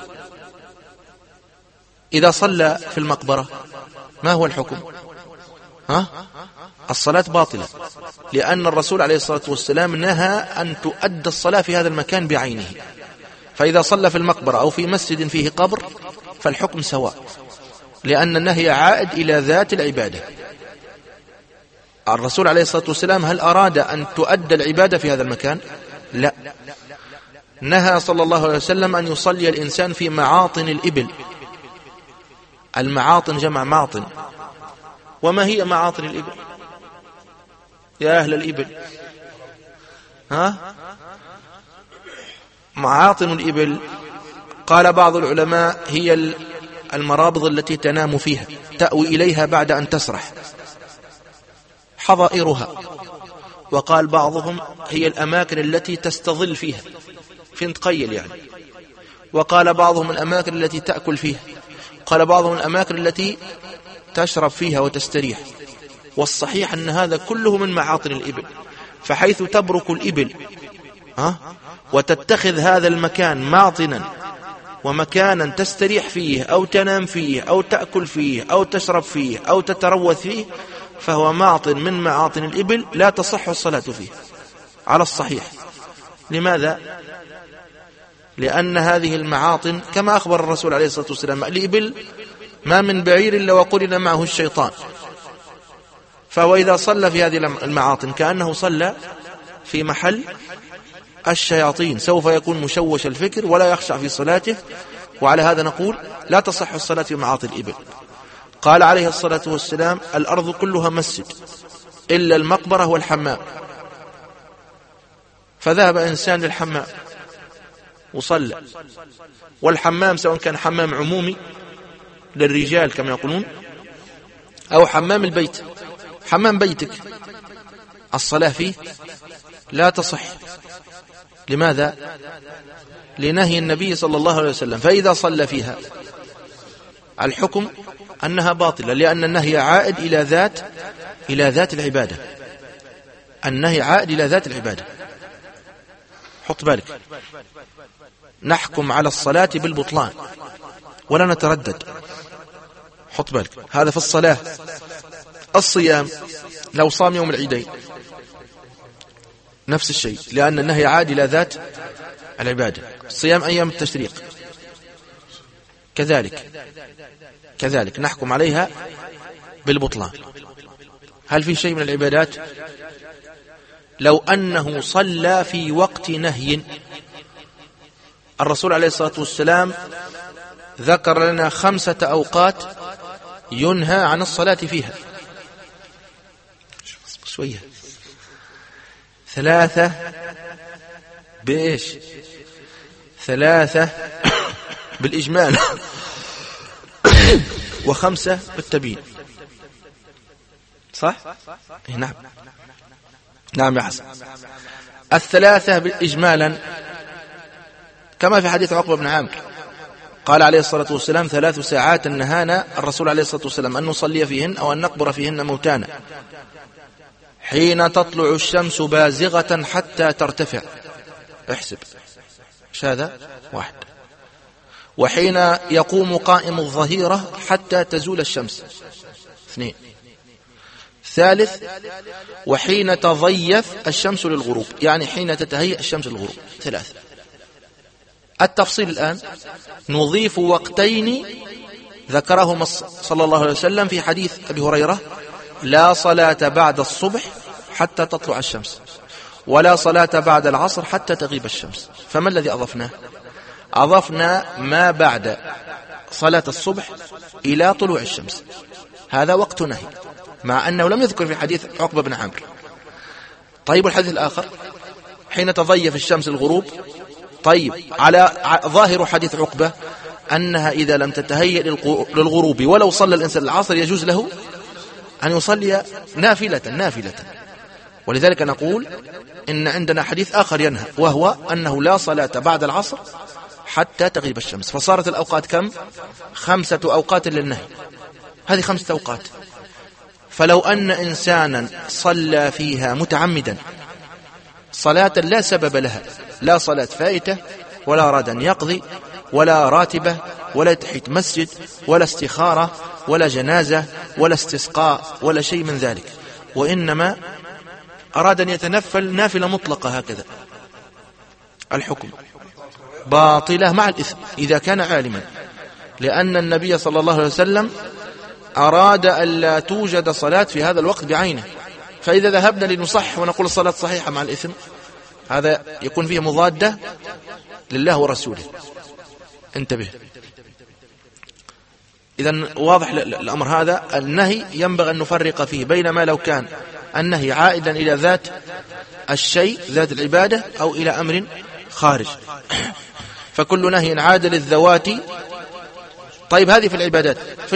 إذا صلى في المقبرة ما هو الحكم؟ الصلاة باطلة، لأن الرسول عليه الصلاة والسلام نهى أن تؤدى الصلاة في هذا المكان بعينه. فإذا صلى في المقبرة أو في مسجد فيه قبر فالحكم سواء، لأن النهي عائد إلى ذات العبادة. الرسول عليه الصلاة والسلام هل أراد أن تؤدى العبادة في هذا المكان؟ لا، نهى صلى الله عليه وسلم أن يصلي الإنسان في معاطن الإبل. المعاطن جمع معطن. وما هي معاطن الإبل يا أهل الإبل؟ معاطن الإبل قال بعض العلماء هي المرابض التي تنام فيها، تأوي إليها بعد أن تسرح، حظائرها. وقال بعضهم هي الأماكن التي تستظل فيها، في نتقيل يعني. وقال بعضهم الأماكن التي تأكل فيها. قال بعضهم الأماكن التي تشرب فيها وتستريح. والصحيح أن هذا كله من معاطن الإبل. فحيث تبرك الإبل وتتخذ هذا المكان معطنا ومكانا تستريح فيه أو تنام فيه أو تأكل فيه أو تشرب فيه أو تتروث فيه، فهو معطن من معاطن الإبل لا تصح الصلاة فيه على الصحيح. لماذا؟ لأن هذه المعاطن كما أخبر الرسول عليه الصلاة والسلام: الإبل ما من بعير إلا وقرن معه الشيطان. فهو إذا صلى في هذه المعاطن كأنه صلى في محل الشياطين، سوف يكون مشوش الفكر ولا يخشع في صلاته. وعلى هذا نقول لا تصح الصلاة في معاطن الإبل. قال عليه الصلاة والسلام: الأرض كلها مسجد إلا المقبرة والحمام. فذهب إنسان للحمام وصلى، والحمام سواء كان حمام عمومي للرجال كما يقولون أو حمام البيت، حمام بيتك، الصلاة فيه لا تصح. لماذا؟ لنهي النبي صلى الله عليه وسلم. فإذا صلى فيها الحكم أنها باطلة، لأن النهي عائد إلى ذات العبادة. النهي عائد إلى ذات العبادة. حط بالك، نحكم على الصلاة بالبطلان ولا نتردد. حط بالك، هذا في الصلاة. الصيام لو صام يوم العيدين نفس الشيء، لأن النهي عاد إلى ذات العبادة. صيام أيام التشريق كذلك نحكم عليها بالبطلان. هل في شيء من العبادات لو أنه صلى في وقت نهي؟ الرسول عليه الصلاة والسلام ذكر لنا 5 أوقات ينهى عن الصلاة فيها. شوية 3 بإيش؟ 3 بالإجمال و5 بالتبيين. صح؟ نعم يا حسن. 3 بالإجمالا كما في حديث عقبة بن عامر قال عليه الصلاة والسلام: 3 ساعات نهانا الرسول عليه الصلاة والسلام أن نصلي فيهن أو أن نقبر فيهن موتانا: حين تطلع الشمس بازغة حتى ترتفع. احسب ايش هذا؟ 1. وحين يقوم قائم الظهيرة حتى تزول الشمس. 2. 3. وحين تضيف الشمس للغروب، يعني حين تتهيأ الشمس للغروب. 3. التفصيل الآن نضيف وقتين ذكرهما صلى الله عليه وسلم في حديث أبي هريرة: لا صلاة بعد الصبح حتى تطلع الشمس، ولا صلاة بعد العصر حتى تغيب الشمس. فما الذي أضفناه؟ أضفنا ما بعد صلاة الصبح إلى طلوع الشمس، هذا وقت نهي، مع أنه لم يذكر في حديث عقبة بن عامر. طيب الحديث الآخر حين تضيف الشمس الغروب. طيب على ظاهر حديث عقبة أنها إذا لم تتهيأ للغروب ولو صلى الإنسان العصر يجوز له أن يصلي نافلة. ولذلك نقول إن عندنا حديث آخر ينهى، وهو أنه لا صلاة بعد العصر حتى تغيب الشمس. فصارت الأوقات كم؟ 5 أوقات للنهي، هذه 5 أوقات. فلو أن إنسانا صلى فيها متعمدا صلاة لا سبب لها، لا صلاة فائتة ولا أراد أن يقضي ولا راتبة ولا تحية مسجد ولا استخارة ولا جنازة ولا استسقاء ولا شيء من ذلك، وإنما أراد أن يتنفل نافلة مطلقة هكذا، الحكم باطلة مع الإثم إذا كان عالما، لأن النبي صلى الله عليه وسلم أراد أن لا توجد صلاة في هذا الوقت بعينه. فإذا ذهبنا لنصح ونقول الصلاة صحيحة مع الإثم، هذا يكون فيه مضادة لله ورسوله. انتبه. إذن واضح الأمر هذا. النهي ينبغي أن نفرق فيه بين ما لو كان النهي عائدا إلى ذات الشيء ذات العبادة أو إلى أمر خارج. فكل نهي عاد للذوات. طيب هذه في العبادات.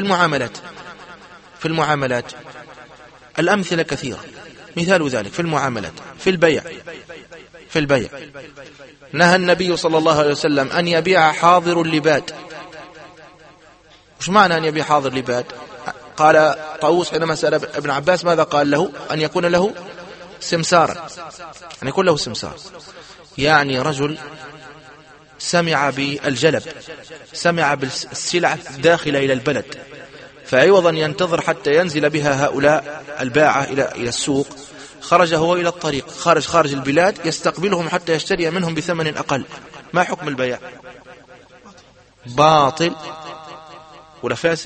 في المعاملات الأمثلة كثيرة. مثال ذلك في المعاملات، في البيع نهى النبي صلى الله عليه وسلم أن يبيع حاضر اللباد. وش معنى أن يبيع حاضر اللباد؟ قال طاووس حينما سأل ابن عباس ماذا قال له؟ أن يكون له سمسارا، أن يكون له سمسار، يعني رجل سمع بالجلب، سمع بالسلعة داخلة إلى البلد، فعوضا ينتظر حتى ينزل بها هؤلاء الباعة إلى السوق، خرج هو إلى الطريق، خارج البلاد يستقبلهم حتى يشتري منهم بثمن أقل. ما حكم البيع؟ باطل ولا فاسد؟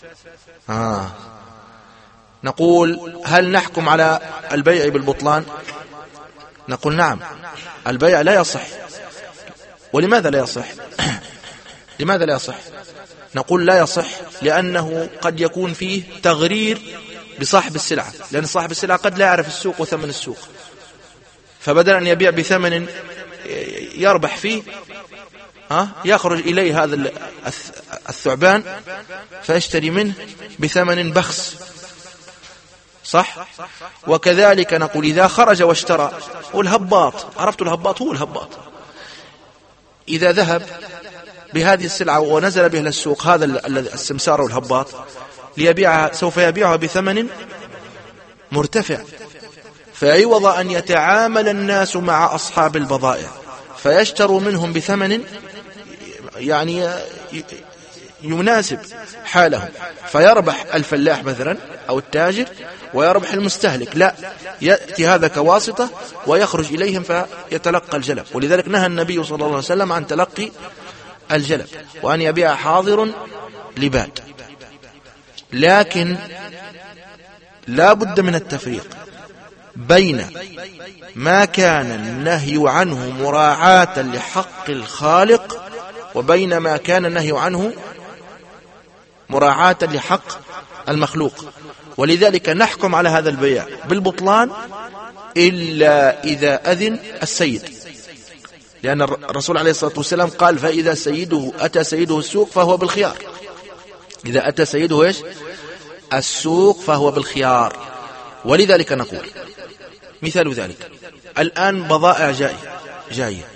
نقول هل نحكم على البيع بالبطلان؟ نقول نعم، البيع لا يصح. ولماذا لا يصح؟ لماذا لا يصح؟ نقول لا يصح لأنه قد يكون فيه تغرير بصاحب السلعة، لأن صاحب السلعة قد لا يعرف السوق وثمن السوق، فبدل أن يبيع بثمن يربح فيه يخرج إليه هذا الثعبان فيشتري منه بثمن بخس. صح؟ وكذلك نقول إذا خرج واشترى، والهباط، عرفت الهباط هو الهباط، إذا ذهب بهذه السلعة ونزل بها للسوق هذا السمسار والهباط ليبيعها، سوف يبيعها بثمن مرتفع، فعوض أن يتعامل الناس مع أصحاب البضائع فيشتروا منهم بثمن يعني يناسب حالهم، فيربح الفلاح مثلا أو التاجر ويربح المستهلك، لا، يأتي هذا كواسطة ويخرج إليهم فيتلقى الجلب. ولذلك نهى النبي صلى الله عليه وسلم عن تلقي الجلب وأن يبيع حاضر لباد. لكن لا بد من التفريق بين ما كان النهي عنه مراعاة لحق الخالق وبين ما كان النهي عنه مراعاة لحق المخلوق. ولذلك نحكم على هذا البيع بالبطلان إلا إذا أذن السيد، لأن الرسول عليه الصلاة والسلام قال فإذا أتى سيده السوق فهو بالخيار. إذا أتى سيده إيش؟ السوق فهو بالخيار. ولذلك نقول مثال ذلك الآن بضائع جاية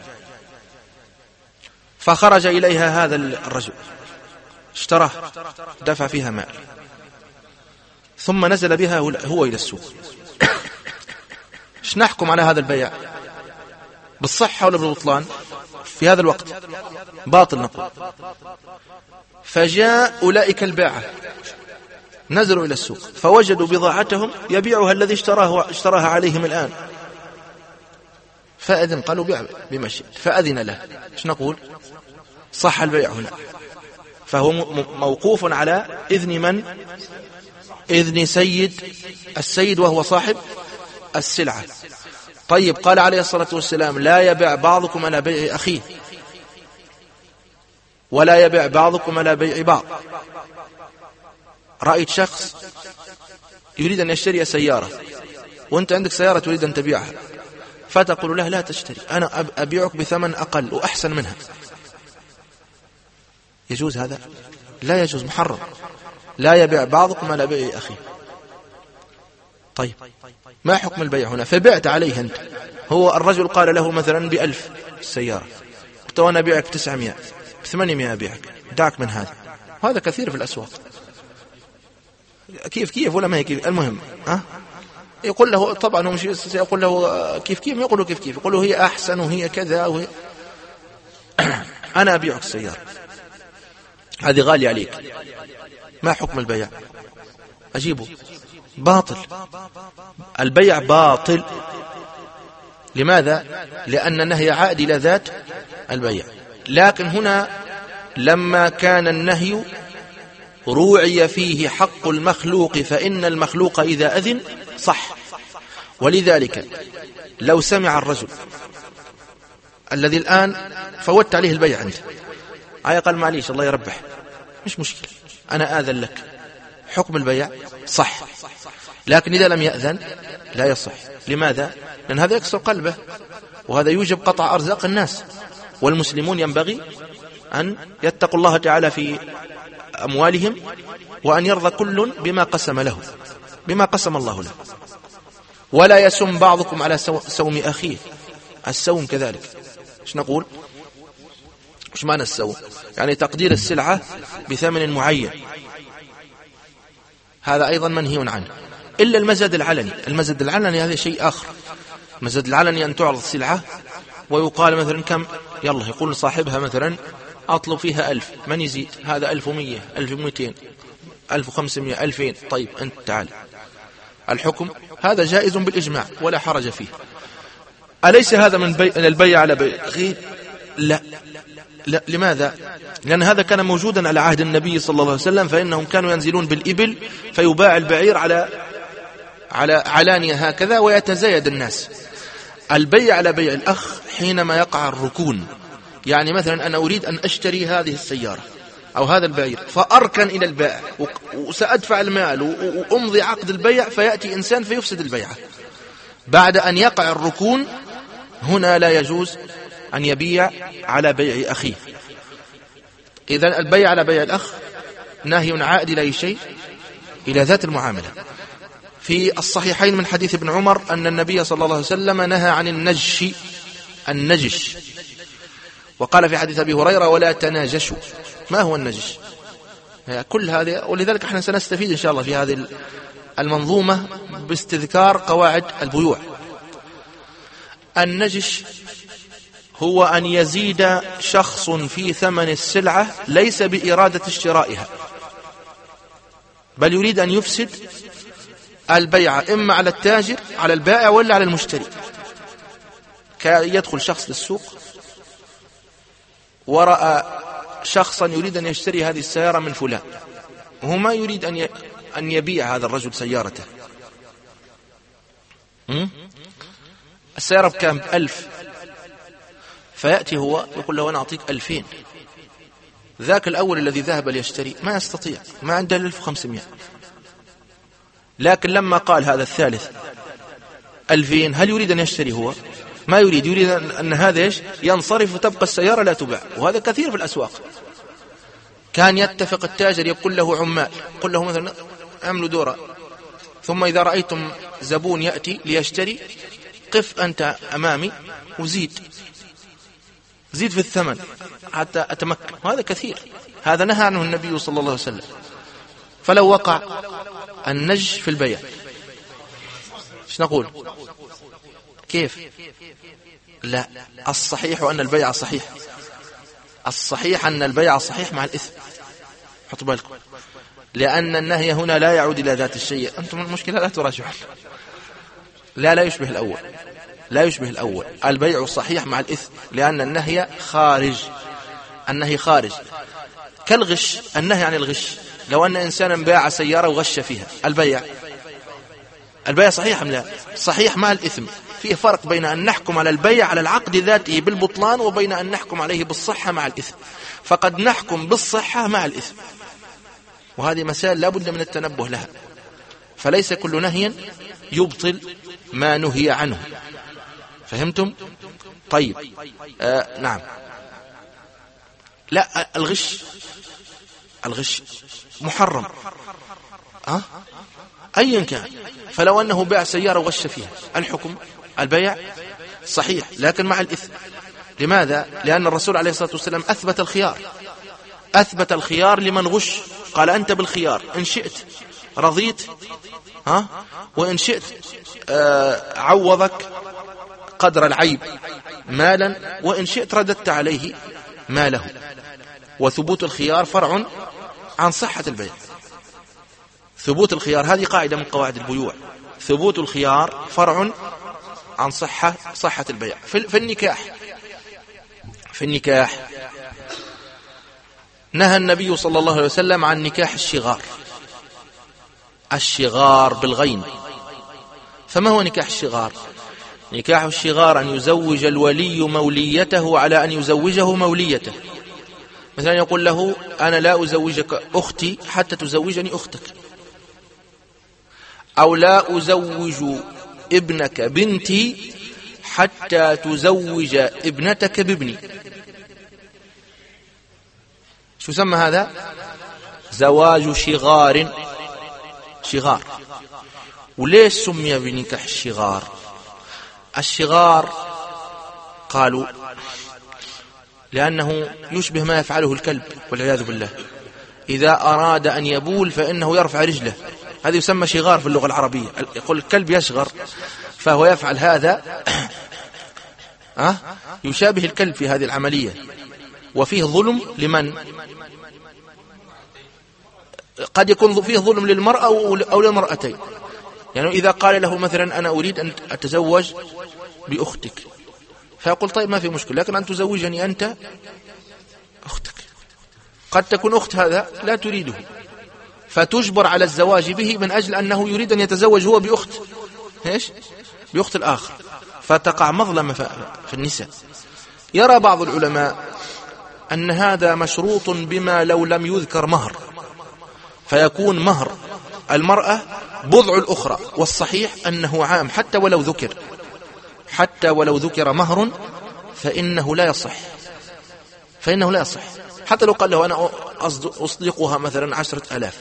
فخرج إليها هذا الرجل اشتراه دفع فيها مال ثم نزل بها هو إلى السوق، ايش نحكم على هذا البيع؟ بالصحة ولا بالبطلان؟ في هذا الوقت باطل نقول. فجاء أولئك الباعة نزلوا إلى السوق فوجدوا بضاعتهم يبيعها الذي اشتراها عليهم الآن، فأذن، قالوا بيع بما شئت، فأذن له، ايش نقول؟ صح البيع هنا، فهو موقوف على إذن من؟ إذن السيد وهو صاحب السلعة. طيب قال عليه الصلاة والسلام لا يبيع بعضكم على بيع أخيه ولا يبيع بعضكم على بيع بعض. رأيت شخص يريد أن يشتري سيارة وأنت عندك سيارة تريد أن تبيعها، فتقول له لا تشتري، أنا أبيعك بثمن أقل وأحسن منها. يجوز هذا؟ لا يجوز، محرم. لا يبيع بعضكم على بيع أخيه. طيب ما حكم البيع هنا؟ فبعت عليه أنت، هو الرجل قال له مثلا ب1000 السيارة، قلت أنا أبيعك 900، ب800 أبيعك، دعك من هذا. وهذا كثير في الأسواق. كيف ولا ما هي كيف، المهم يقول له طبعا هو مش يقول له كيف ما يقول له كيف يقول له هي أحسن وهي كذا وهي أنا أبيعك السيارة هذه غالية عليك، ما حكم البيع؟ أجيبه باطل، البيع باطل. لماذا؟ لأن النهي عائد إلى ذات البيع. لكن هنا لما كان النهي روعي فيه حق المخلوق فإن المخلوق إذا أذن صح. ولذلك لو سمع الرجل الذي الآن فوت عليه البيع عنده قال معليش الله يربح مش مشكلة أنا آذن لك، حكم البيع صح. لكن إذا لم يأذن لا يصح. لماذا؟ لأن هذا يكسر قلبه، وهذا يوجب قطع أرزاق الناس. والمسلمون ينبغي أن يتقوا الله تعالى في أموالهم، وأن يرضى كل بما قسم له، بما قسم الله له. ولا يسم بعضكم على سوم أخيه. السوم كذلك ايش نقول؟ ايش معنى السوم؟ يعني تقدير السلعة بثمن معين، هذا أيضا منهي عنه. إلا المزد العلني. المزد العلني هذا شيء آخر. المزد العلني أن تعرض سلعة ويقال مثلا كم، يلا يقول صاحبها مثلا أطلب فيها 1000، من يزيد؟ هذا 1100 1200 1500 2000. طيب أنت تعال، الحكم هذا جائز بالإجماع ولا حرج فيه. أليس هذا من البيع على بيع أخيه؟ لا. لماذا؟ لأن هذا كان موجودا على عهد النبي صلى الله عليه وسلم، فإنهم كانوا ينزلون بالإبل فيباع البعير على علانية هكذا ويتزايد الناس. البيع على بيع الأخ حينما يقع الركون، يعني مثلا أنا أريد أن أشتري هذه السيارة أو هذا البعير فأركن إلى البائع وسأدفع المال وأمضي عقد البيع، فيأتي إنسان فيفسد البيعة. بعد أن يقع الركون هنا لا يجوز أن يبيع على بيع أخيه. إذن البيع على بيع الأخ نهي عائد إلى أي شيء؟ إلى ذات المعاملة. في الصحيحين من حديث ابن عمر أن النبي صلى الله عليه وسلم نهى عن النجش، وقال في حديث أبي هريرة ولا تناجشوا. ما هو النجش؟ كل هذه، ولذلك احنا سنستفيد إن شاء الله في هذه المنظومة باستذكار قواعد البيوع. النجش هو أن يزيد شخص في ثمن السلعة ليس بإرادة اشترائها، بل يريد أن يفسد البيع إما على التاجر على البائع ولا على المشتري. يدخل شخص للسوق ورأى شخصا يريد أن يشتري هذه السيارة من فلان، وهو ما يريد أن يبيع هذا الرجل سيارته. السيارة بكام؟ 1000. فيأتي هو يقول له أنا أعطيك 2000. ذاك الأول الذي ذهب ليشتري ما يستطيع، ما عنده 1500. لكن لما قال هذا الثالث 2000 هل يريد أن يشتري؟ هو ما يريد، يريد أن هذا ينصرف وتبقى السيارة لا تباع. وهذا كثير في الأسواق. كان يتفق التاجر يقول له عمال، يقول له مثلا اعملوا دورة، ثم إذا رأيتم زبون يأتي ليشتري قف أنت أمامي وزيد في الثمن حتى أتمكن. وهذا كثير، هذا نهى عنه النبي صلى الله عليه وسلم. فلو وقع النج في البيع ايش نقول؟ كيف؟ لا، الصحيح أن البيع صحيح. الصحيح أن البيع صحيح مع الإثم. حطوا بالكم، لأن النهي هنا لا يعود إلى ذات الشيء. أنتم المشكلة لا تراجعون. لا يشبه الأول، لا يشبه الأول. البيع صحيح مع الإثم، لأن النهي خارج كالغش. النهي عن الغش، لو أن إنسانا باع سيارة وغش فيها، البيع صحيح أم لا؟ صحيح مع الإثم. فيه فرق بين أن نحكم على البيع على العقد ذاته بالبطلان وبين أن نحكم عليه بالصحة مع الإثم. فقد نحكم بالصحة مع الإثم، وهذه مسائل لا بد من التنبه لها. فليس كل نهي يبطل ما نهي عنه. فهمتم؟ طيب نعم. لا، الغش محرم أيا كان. فلو أنه باع سيارة وغش فيها، الحكم البيع صحيح لكن مع الإثم. لماذا؟ لأن الرسول عليه الصلاة والسلام أثبت الخيار، أثبت الخيار لمن غش، قال أنت بالخيار إن شئت رضيت وإن شئت عوضك قدر العيب مالا، وإن شئت رددت عليه ماله. وثبوت الخيار فرع عن صحة البيع. ثبوت الخيار هذه قاعدة من قواعد البيوع، ثبوت الخيار فرع عن صحة البيع. في النكاح نهى النبي صلى الله عليه وسلم عن نكاح الشغار بالغين. فما هو نكاح الشغار؟ نكاح الشغار أن يزوج الولي موليته على أن يزوجه موليته. مثلا يقول له أنا لا أزوجك أختي حتى تزوجني أختك، أو لا أزوج ابنك بنتي حتى تزوج ابنتك بابني. شو سمى هذا؟ زواج شغار. وليش سمي بنكاح الشغار؟ قالوا لأنه يشبه ما يفعله الكلب والعياذ بالله، إذا أراد أن يبول فإنه يرفع رجله، هذا يسمى شغار في اللغة العربية. يقول الكلب يشغر فهو يفعل هذا يشابه الكلب في هذه العملية. وفيه ظلم لمن؟ قد يكون فيه ظلم للمرأة أو للمرأتين. يعني إذا قال له مثلا أنا أريد أن أتزوج بأختك، فيقول طيب ما في مشكلة، لكن أن تزوجني أنت أختك. قد تكون أخت هذا لا تريده، فتجبر على الزواج به من أجل أنه يريد أن يتزوج هو بأخت الآخر، فتقع مظلمة في النساء. يرى بعض العلماء أن هذا مشروط بما لو لم يذكر مهر، فيكون مهر المرأة بضع الأخرى، والصحيح أنه عام حتى ولو ذكر مهر فإنه لا يصح. حتى لو قال له أنا أصدقها مثلا 10,000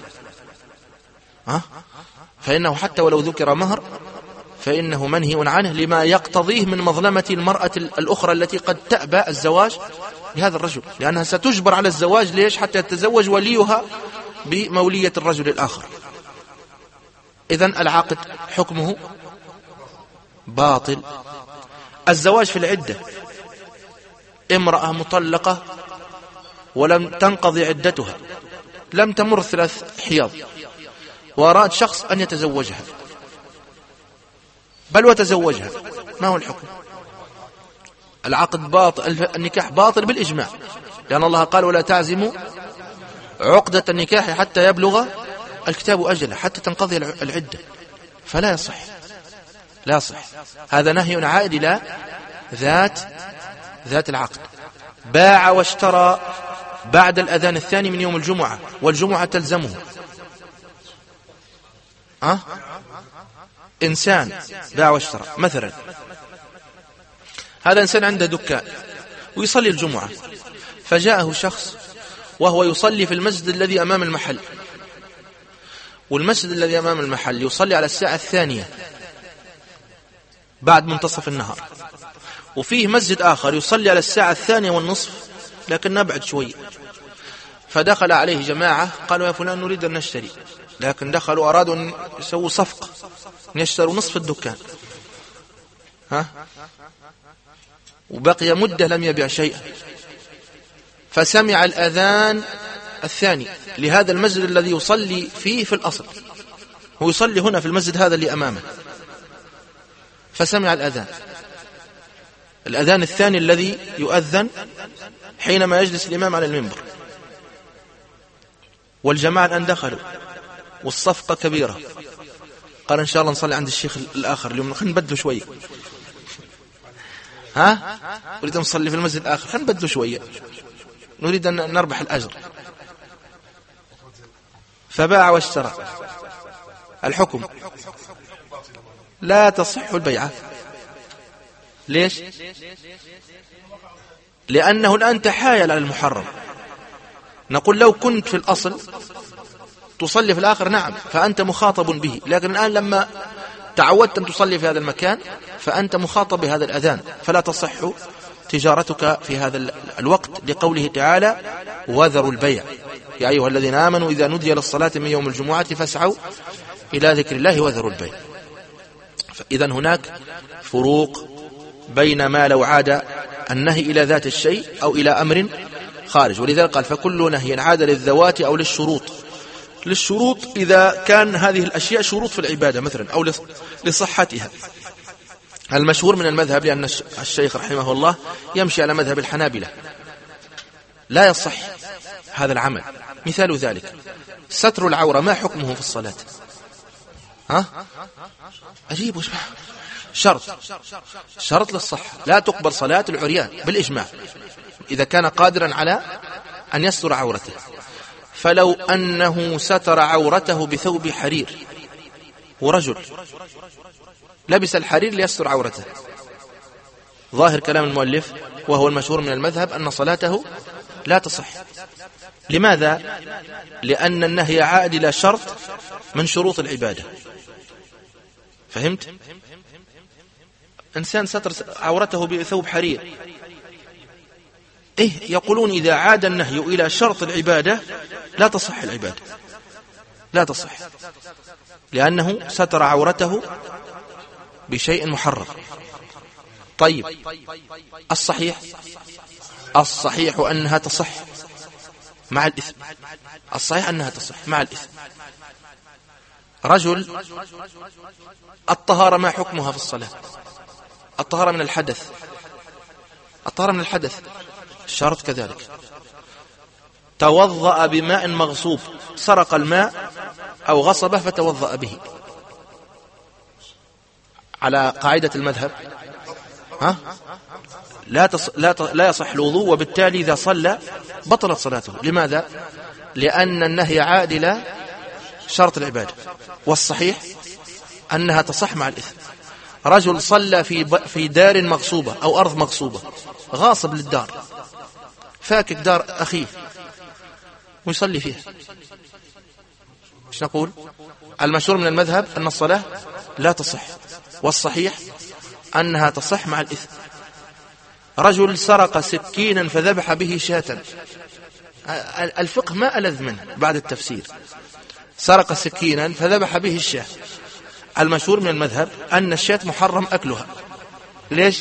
فإنه حتى ولو ذكر مهر فإنه منهي عنه، لما يقتضيه من مظلمة المرأة الأخرى التي قد تأبى الزواج بهذا الرجل، لأنها ستجبر على الزواج. ليش؟ حتى يتزوج وليها بمولية الرجل الآخر. إذن العقد حكمه باطل. الزواج في العدة، امرأة مطلقة ولم تنقضي عدتها، لم تمر 3 حيض، وأراد شخص أن يتزوجها بل وتزوجها، ما هو الحكم؟ العقد باطل، النكاح باطل بالإجماع، لأن الله قال ولا تعزموا عقدة النكاح حتى يبلغ الكتاب أجله، حتى تنقضي العدة، فلا يصح. هذا نهي عائد إلى ذات العقد. باع واشترى بعد الأذان الثاني من يوم الجمعة، والجمعة تلزمه. إنسان باع واشترى مثلا، هذا إنسان عنده دكان ويصلي الجمعة، فجاءه شخص وهو يصلي في المسجد الذي أمام المحل، والمسجد الذي أمام المحل يصلي على الساعة 2 بعد منتصف النهار، وفيه مسجد آخر يصلي على الساعة 2:30 لكن نبعد شوي. فدخل عليه جماعة قالوا يا فلان نريد أن نشتري، لكن دخلوا أرادوا أن يسووا صفقة، أن يشتروا نصف الدكان، وبقي مدة لم يبيع شيئا، فسمع الأذان الثاني لهذا المسجد الذي يصلي فيه في الأصل، هو يصلي هنا في المسجد هذا اللي أمامه، فسمع الأذان الثاني الذي يؤذن حينما يجلس الإمام على المنبر، والجماعة الآن دخلوا والصفقة كبيرة. قال إن شاء الله نصلي عند الشيخ الآخر اليوم، خلينا نبدل شوية، نريد أن نصلي في المسجد الآخر، خلينا نبدل شوية، نريد أن نربح الأجر. فباع واشترى. الحكم لا تصح البيعة. ليش؟ لأنه الآن تحايل على المحرم. نقول لو كنت في الأصل تصلي في الآخر نعم فأنت مخاطب به، لكن الآن لما تعودت أن تصلي في هذا المكان فأنت مخاطب بهذا الأذان، فلا تصح تجارتك في هذا الوقت، لقوله تعالى وذروا البيع يا أيها الذين آمنوا إذا نودي للصلاة من يوم الجمعة فاسعوا إلى ذكر الله وذروا البيع. إذا هناك فروق بين ما لو عاد النهي إلى ذات الشيء أو إلى أمر خارج، ولذلك قال فكل نهي عاد للذوات أو للشروط إذا كان هذه الأشياء شروط في العبادة مثلا أو لصحتها. المشهور من المذهب، لأن الشيخ رحمه الله يمشي على مذهب الحنابلة، لا يصح هذا العمل. مثال ذلك ستر العورة، ما حكمه في الصلاة؟ أجيب شرط للصحة، لا تقبل صلاة العريان بالإجماع إذا كان قادرا على أن يستر عورته. فلو أنه ستر عورته بثوب حرير، ورجل لبس الحرير ليستر عورته، ظاهر كلام المؤلف وهو المشهور من المذهب أن صلاته لا تصح. لماذا؟ لأن النهي عائد إلى شرط من شروط العبادة. فهمت؟ إنسان ستر عورته بثوب حرير، يقولون إذا عاد النهي إلى شرط العبادة لا تصح العبادة، لا تصح، لأنه ستر عورته بشيء محرم. طيب الصحيح أنها تصح مع الإثم، الصحيح أنها تصح مع الإثم. رجل الطهارة ما حكمها في الصلاة؟ الطهارة من الحدث، الطهارة من الحدث شرط كذلك. توضأ بماء مغصوب، سرق الماء أو غصبه فتوضأ به، على قاعدة المذهب لا يصح الوضوء، وبالتالي إذا صلى بطلت صلاته. لماذا؟ لأن النهي عائد إلى شرط العبادة، والصحيح أنها تصح مع الإثم. رجل صلى في دار مغصوبة أو أرض مغصوبة، غاصب للدار، فاكك دار أخيه ويصلي فيها، ايش نقول؟ المشهور من المذهب أن الصلاة لا تصح، والصحيح أنها تصح مع الإثم. رجل سرق سكينا فذبح به شاة، الفقه ما ألذ منه بعد التفسير. سرق سكينا فذبح به الشاة، المشهور من المذهب أن الشاة محرم أكلها. ليش؟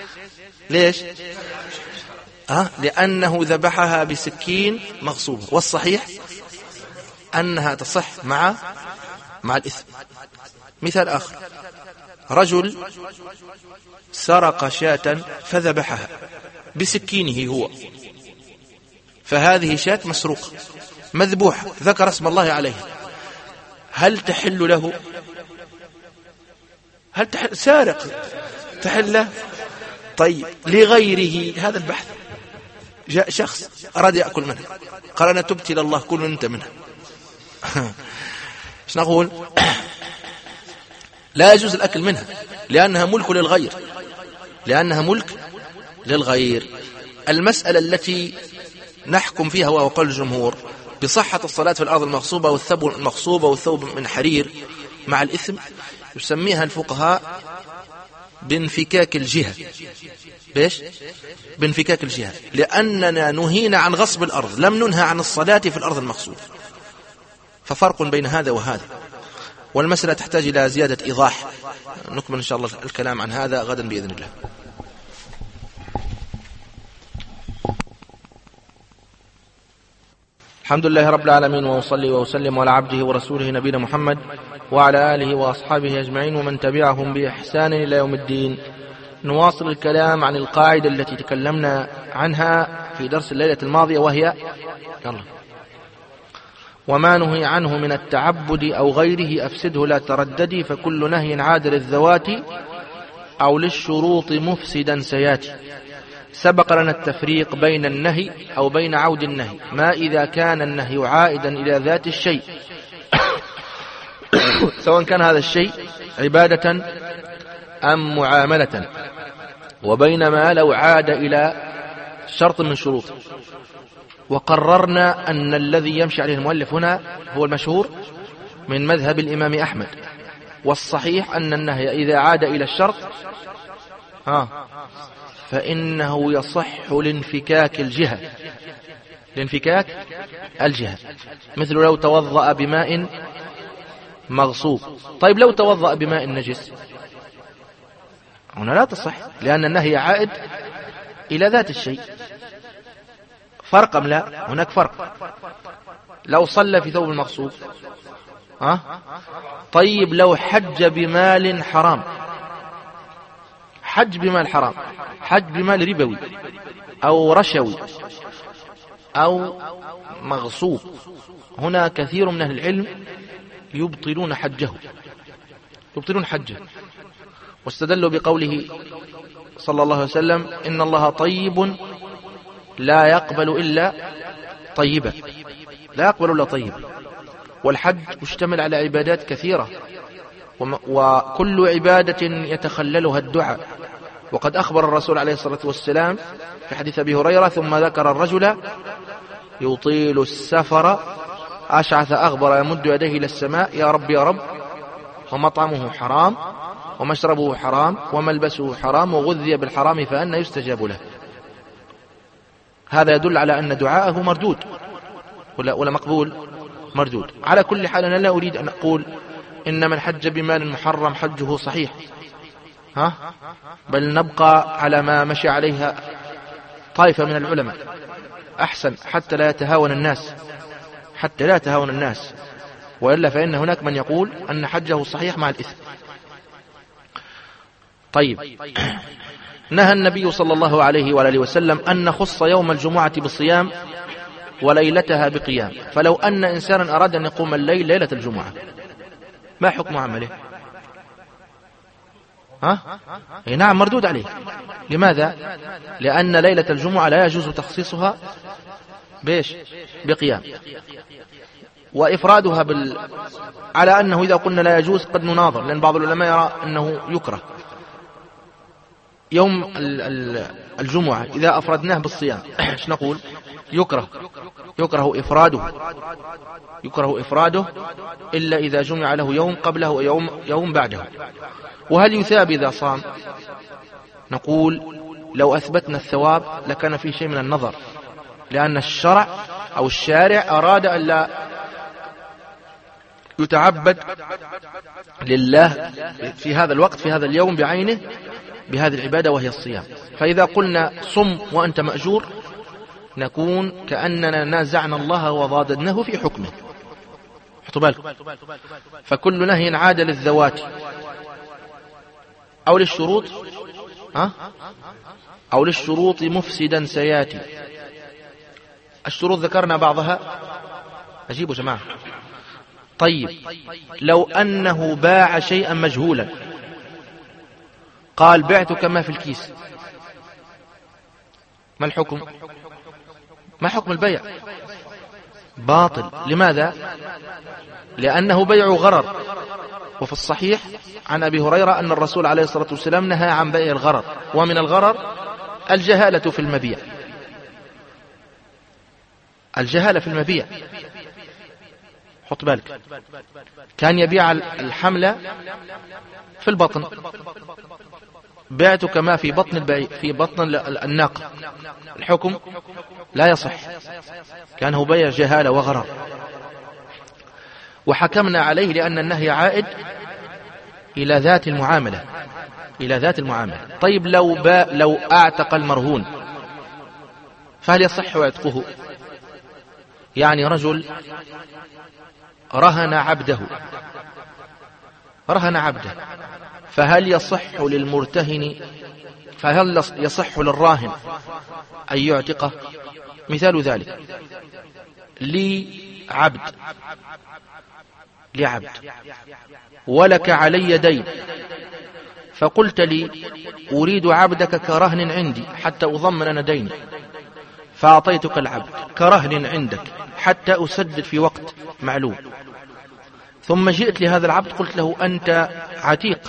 لأنه ذبحها بسكين مغصوبة، والصحيح أنها تصح مع الإثم. مثال آخر، رجل سرق شاة فذبحها بسكينه هو، فهذه شاة مسروقة مذبوحة، ذكر اسم الله عليها، هل تحل له؟ سارق تحل له؟ طيب لغيره هذا البحث، جاء شخص أراد يأكل منها، قال أنا تبت إلى الله، كل أنت منها. ايش نقول؟ لا يجوز الأكل منها لأنها ملك للغير، المسألة التي نحكم فيها وهو قول الجمهور بصحة الصلاة في الأرض المغصوبة والثوب المغصوبة والثوب من حرير مع الإثم، يسميها الفقهاء بانفكاك الجهة. بإيش؟ بانفكاك الجهة، لأننا نهينا عن غصب الأرض، لم ننهى عن الصلاة في الأرض المغصوبة. ففرق بين هذا وهذا، والمسألة تحتاج إلى زيادة إيضاح، نكمل إن شاء الله الكلام عن هذا غدا بإذن الله. الحمد لله رب العالمين، وأصلي وأسلم على عبده ورسوله نبينا محمد وعلى آله وأصحابه أجمعين ومن تبعهم بإحسان إلى يوم الدين. نواصل الكلام عن القاعدة التي تكلمنا عنها في درس الليلة الماضية، وهي وما نهي عنه من التعبد أو غيره أفسده لا ترددي، فكل نهي عاد للذوات أو للشروط مفسدا سياتي. سبق لنا التفريق بين النهي أو بين عود النهي، ما إذا كان النهي عائدا إلى ذات الشيء سواء كان هذا الشيء عبادة أم معاملة، وبينما لو عاد إلى شرط من شروط. وقررنا أن الذي يمشي عليه المؤلف هنا هو المشهور من مذهب الإمام أحمد، والصحيح أن النهي إذا عاد إلى الشرط فإنه يصح لانفكاك الجهة، لانفكاك الجهة، مثل لو توضأ بماء مغصوب. طيب لو توضأ بماء نجس هنا لا تصح، لأن النهي عائد إلى ذات الشيء. فرق أم لا؟ هناك فرق. لو صلى في ثوب مغصوب، طيب لو حج بمال حرام، حج بمال حرام، حج بمال ربوي أو رشوي أو مغصوب، هنا كثير من أهل العلم يبطلون حجه، يبطلون حجه، واستدلوا بقوله صلى الله عليه وسلم: إن الله طيب لا يقبل إلا طيبا، لا يقبل إلا طيبا. والحج يشتمل على عبادات كثيرة، وكل عبادة يتخللها الدعاء. وقد أخبر الرسول عليه الصلاة والسلام في حديث أبي هريرة: ثم ذكر الرجل يطيل السفر أشعث أغبر يمد يديه إلى السماء: يا رب يا رب، ومطعمه حرام ومشربه حرام وملبسه حرام وغذي بالحرام فأنى يستجاب له. هذا يدل على أن دعاءه مردود ولا مقبول؟ مردود. على كل حال أنا لا أريد أن أقول إن من حج بمال محرم حجه صحيح، بل نبقى على ما مشي عليها طائفة من العلماء أحسن، حتى لا يتهاون الناس، حتى لا يتهاون الناس، وإلا فإن هناك من يقول أن حجه صحيح مع الإثم. طيب، نهى النبي صلى الله عليه وآله وسلم أن نخص يوم الجمعة بصيام وليلتها بقيام. فلو أن إنسانا أراد أن يقوم الليل ليلة الجمعة، ما حكم عمله؟ نعم، مردود عليه. لماذا؟ لأن ليلة الجمعة لا يجوز تخصيصها بإيش؟ بقيام. وإفرادها على أنه إذا قلنا لا يجوز قد نناظر، لأن بعض العلماء يرى أنه يكره يوم الجمعة إذا أفردناه بالصيام. ايش نقول؟ يكره إفراده إلا إذا جمع له يوم قبله ويوم بعده. وهل يثاب إذا صام؟ نقول لو أثبتنا الثواب لكان فيه شيء من النظر، لأن الشرع أو الشارع أراد أن لا يتعبد لله في هذا الوقت، في هذا اليوم بعينه، بهذه العبادة وهي الصيام. فإذا قلنا صم وأنت مأجور نكون كأننا نازعنا الله وضاددناه في حكمه. حطوا بالكم، فكل نهي عاد للذوات أو للشروط أو للشروط مفسدا سياتي. الشروط ذكرنا بعضها، أجيبوا جماعة. طيب، لو أنه باع شيئا مجهولا، قال بعتك ما في الكيس، ما الحكم؟ ما حكم البيع؟ باطل. لماذا؟ لأنه بيع غرر. وفي الصحيح عن أبي هريرة أن الرسول عليه الصلاة والسلام نهى عن بيع الغرر، ومن الغرر الجهالة في المبيع، الجهالة في المبيع. حط بالك، كان يبيع الحملة في البطن، بعتك ما في بطن البعير، في بطن الناقة، الحكم لا يصح لأنه بيع جهالة وغرر، وحكمنا عليه لأن النهي عائد إلى ذات المعاملة، إلى ذات المعاملة. طيب، لو أعتق المرهون فهل يصح عتقه؟ يعني رجل رهن عبده، فهل يصح للمرتهن، فهل يصح للراهن أن يعتقه؟ مثال ذلك: لي عبد ولك علي دين، فقلت لي أريد عبدك كرهن عندي حتى أضمن أنا ديني، فأعطيتك العبد كرهن عندك حتى أسدد في وقت معلوم، ثم جئت لهذا العبد قلت له أنت عتيق،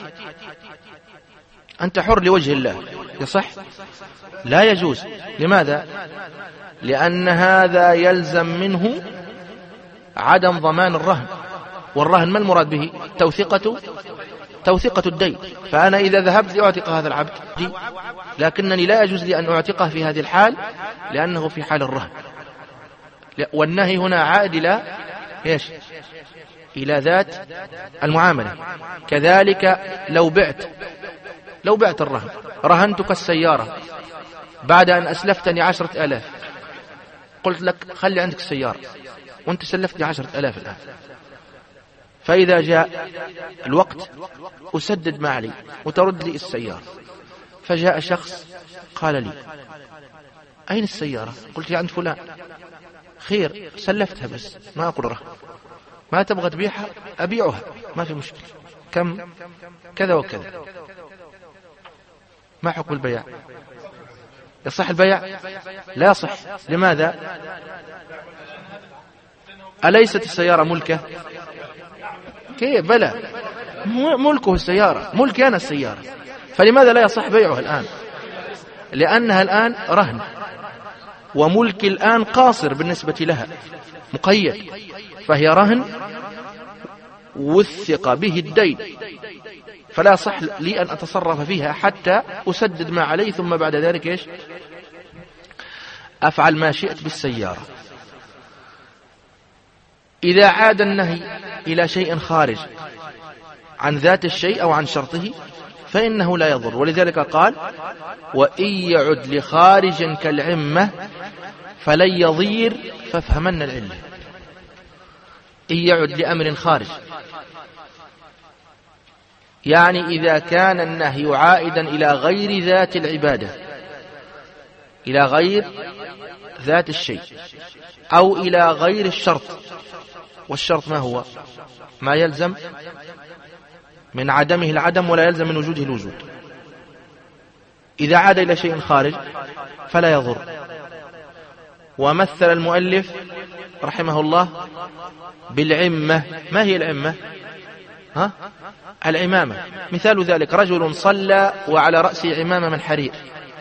أنت حر لوجه الله، يصح؟ لا يجوز. لماذا؟ لأن هذا يلزم منه عدم ضمان الرهن، والرهن ما المراد به؟ توثيقة الدين. فأنا إذا ذهبت لأعتق هذا العبد لكنني لا يجوز لي أن أعتقه في هذه الحال لأنه في حال الرهن. والنهي هنا عائد إلى ذات المعاملة. كذلك لو بعت الرهن، رهنتك السيارة بعد أن أسلفتني 10,000، قلت لك خلي عندك السيارة وأنت سلفتني 10,000 الآن، فإذا جاء الوقت أسدد ما علي وترد لي السيارة. فجاء شخص قال لي أين السيارة؟ قلت عند فلان. خير، سلفتها بس ما أقول رهن، ما تبغى تبيعها أبيعها ما في مشكلة، كم كذا وكذا. ما حكم البيع؟ يصح البيع؟ لا يصح. لماذا؟ أليست السيارة ملكه؟ كيف؟ بلى، ملكه السيارة، ملكي أنا السيارة، فلماذا لا يصح بيعها الآن؟ لأنها الآن رهن، وملك الآن قاصر بالنسبة لها، مقيد، فهي رهن وثق به الدين، فلا صح لي أن أتصرف فيها حتى أسدد ما علي، ثم بعد ذلك أفعل ما شئت بالسيارة. إذا عاد النهي إلى شيء خارج عن ذات الشيء أو عن شرطه فإنه لا يضر، ولذلك قال وإن يعد لخارج كالعمة فلن يضير فافهمن العلة. إن يعد لأمر خارج، يعني إذا كان النهي عائدا إلى غير ذات العبادة، إلى غير ذات الشيء، أو إلى غير الشرط. والشرط ما هو؟ ما يلزم من عدمه العدم ولا يلزم من وجوده الوجود. إذا عاد إلى شيء خارج فلا يضر. ومثل المؤلف رحمه الله بالعمة. ما هي العمة؟ العمامة. مثال ذلك رجل صلى وعلى رأسه عمامة من حرير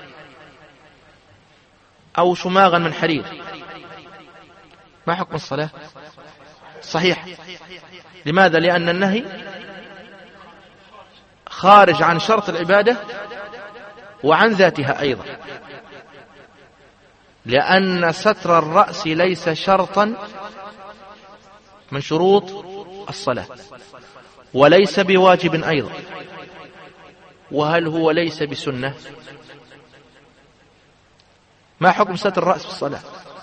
أو شماغا من حرير، ما حكم الصلاة؟ صحيح. لماذا؟ لأن النهي خارج عن شرط العبادة وعن ذاتها أيضا، لأن ستر الرأس ليس شرطا من شروط الصلاة، وليس بواجب أيضا. وهل هو ليس بسنة؟ ما حكم ستر الرأس في الصلاة؟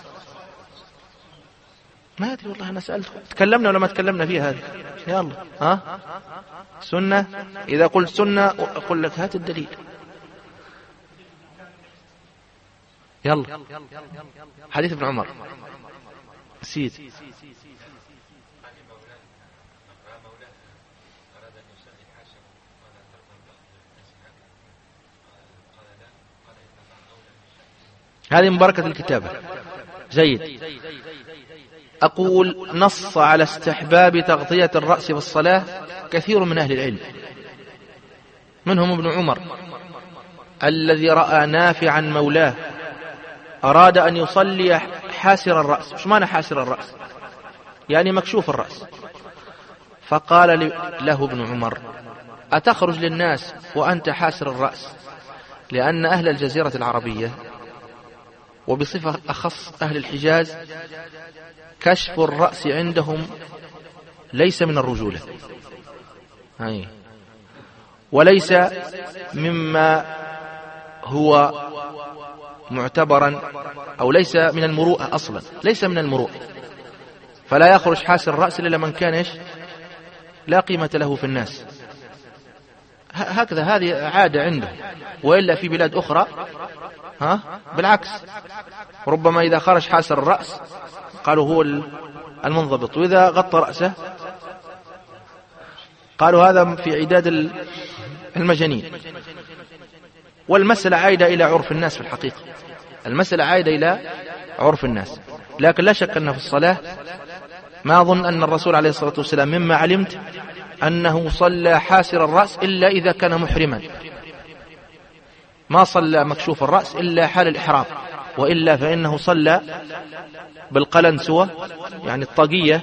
ما أدري والله، أنا سألت. تكلمنا ولا ما تكلمنا فيها هذه؟ يلا سنة. إذا قلت سنة أقول لك هات الدليل. يلا حديث ابن عمر. سيد هذه مباركة الكتابة. جيد. أقول نص على استحباب تغطية الرأس في الصلاة كثير من أهل العلم، منهم ابن عمر الذي رأى نافعا مولاه أراد أن يصلي حاسر الرأس. ايش معنى حاسر الرأس؟ يعني مكشوف الرأس. فقال له ابن عمر أتخرج للناس وأنت حاسر الرأس؟ لأن أهل الجزيرة العربية وبصفة أخص أهل الحجاز كشف الرأس عندهم ليس من الرجولة، وليس مما هو معتبرا، أو ليس من المروءة أصلا، ليس من المروءة. فلا يخرج حاسر الرأس إلا من كان لا قيمة له في الناس. هكذا، هذه عادة عنده. وإلا في بلاد أخرى بالعكس، ربما إذا خرج حاسر الرأس قالوا هو المنضبط، وإذا غطى رأسه قالوا هذا في عداد المجانين. والمسألة عائدة إلى عرف الناس في الحقيقة، المسألة عائدة إلى عرف الناس. لكن لا شك أن في الصلاة ما أظن أن الرسول عليه الصلاة والسلام مما علمت أنه صلى حاسر الرأس إلا إذا كان محرما، ما صلى مكشوف الرأس إلا حال الإحرام، وإلا فإنه صلى بالقلنسوة، يعني الطاقية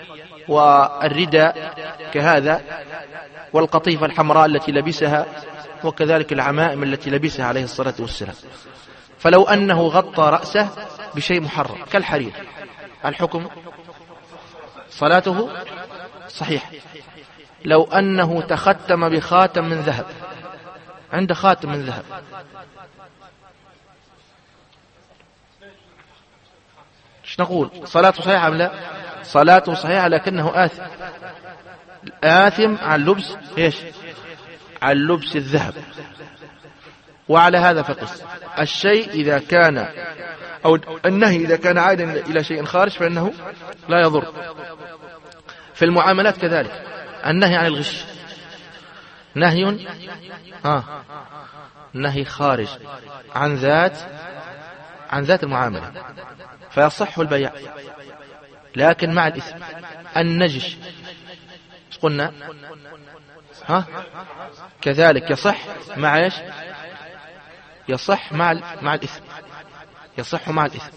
والرداء كهذا، والقطيفة الحمراء التي لبسها وكذلك العمائم التي لبسها عليه الصلاة والسلام. فلو أنه غطى رأسه بشيء محرم كالحرير، الحكم صلاته صحيح. لو أنه تختم بخاتم من ذهب، عند خاتم من ذهب، ايش نقول؟ صلاته صحيحة أم لا؟ صلاته صحيحة، لكنه آثم عن لبس ايش؟ عن لبس الذهب. وعلى هذا فقس الشيء إذا كان، أو النهي إذا كان عائدا إلى شيء خارج فإنه لا يضر. في المعاملات كذلك النهي عن الغش نهي خارج عن ذات المعاملة، فيصح البيع لكن مع الإثم. النجش قلنا كذلك يصح مع ايش؟ يصح مع الإثم، يصح مع الإثم.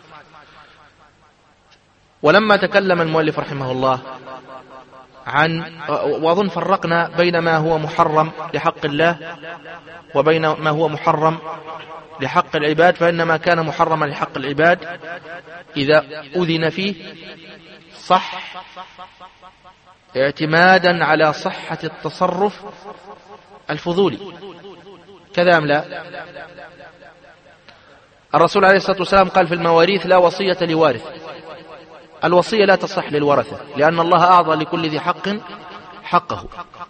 ولما تكلم المؤلف رحمه الله عن، وأظن فرقنا بين ما هو محرم لحق الله وبين ما هو محرم لحق العباد، فإن ما كان محرما لحق العباد إذا أذن فيه صح اعتمادا على صحة التصرف الفضولي، كذا أم لا؟ الرسول عليه الصلاة والسلام قال في المواريث لا وصية لوارث. الوصية لا تصح للورثة، لأن الله أعطى لكل ذي حق حقه.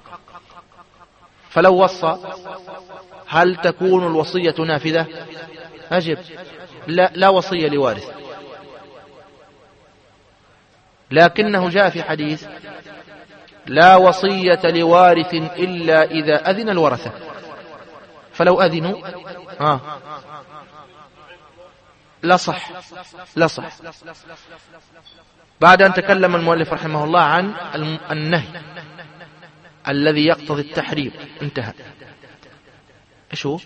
فلو وصى هل تكون الوصية نافذة؟ أجب لا وصية لوارث، لكنه جاء في حديث لا وصية لوارث إلا إذا أذن الورثة. فلو أذنوا لا صح. بعد أن تكلم المؤلف رحمه الله عن النهي الذي يقتضي التحريم انتهى. ايش هو؟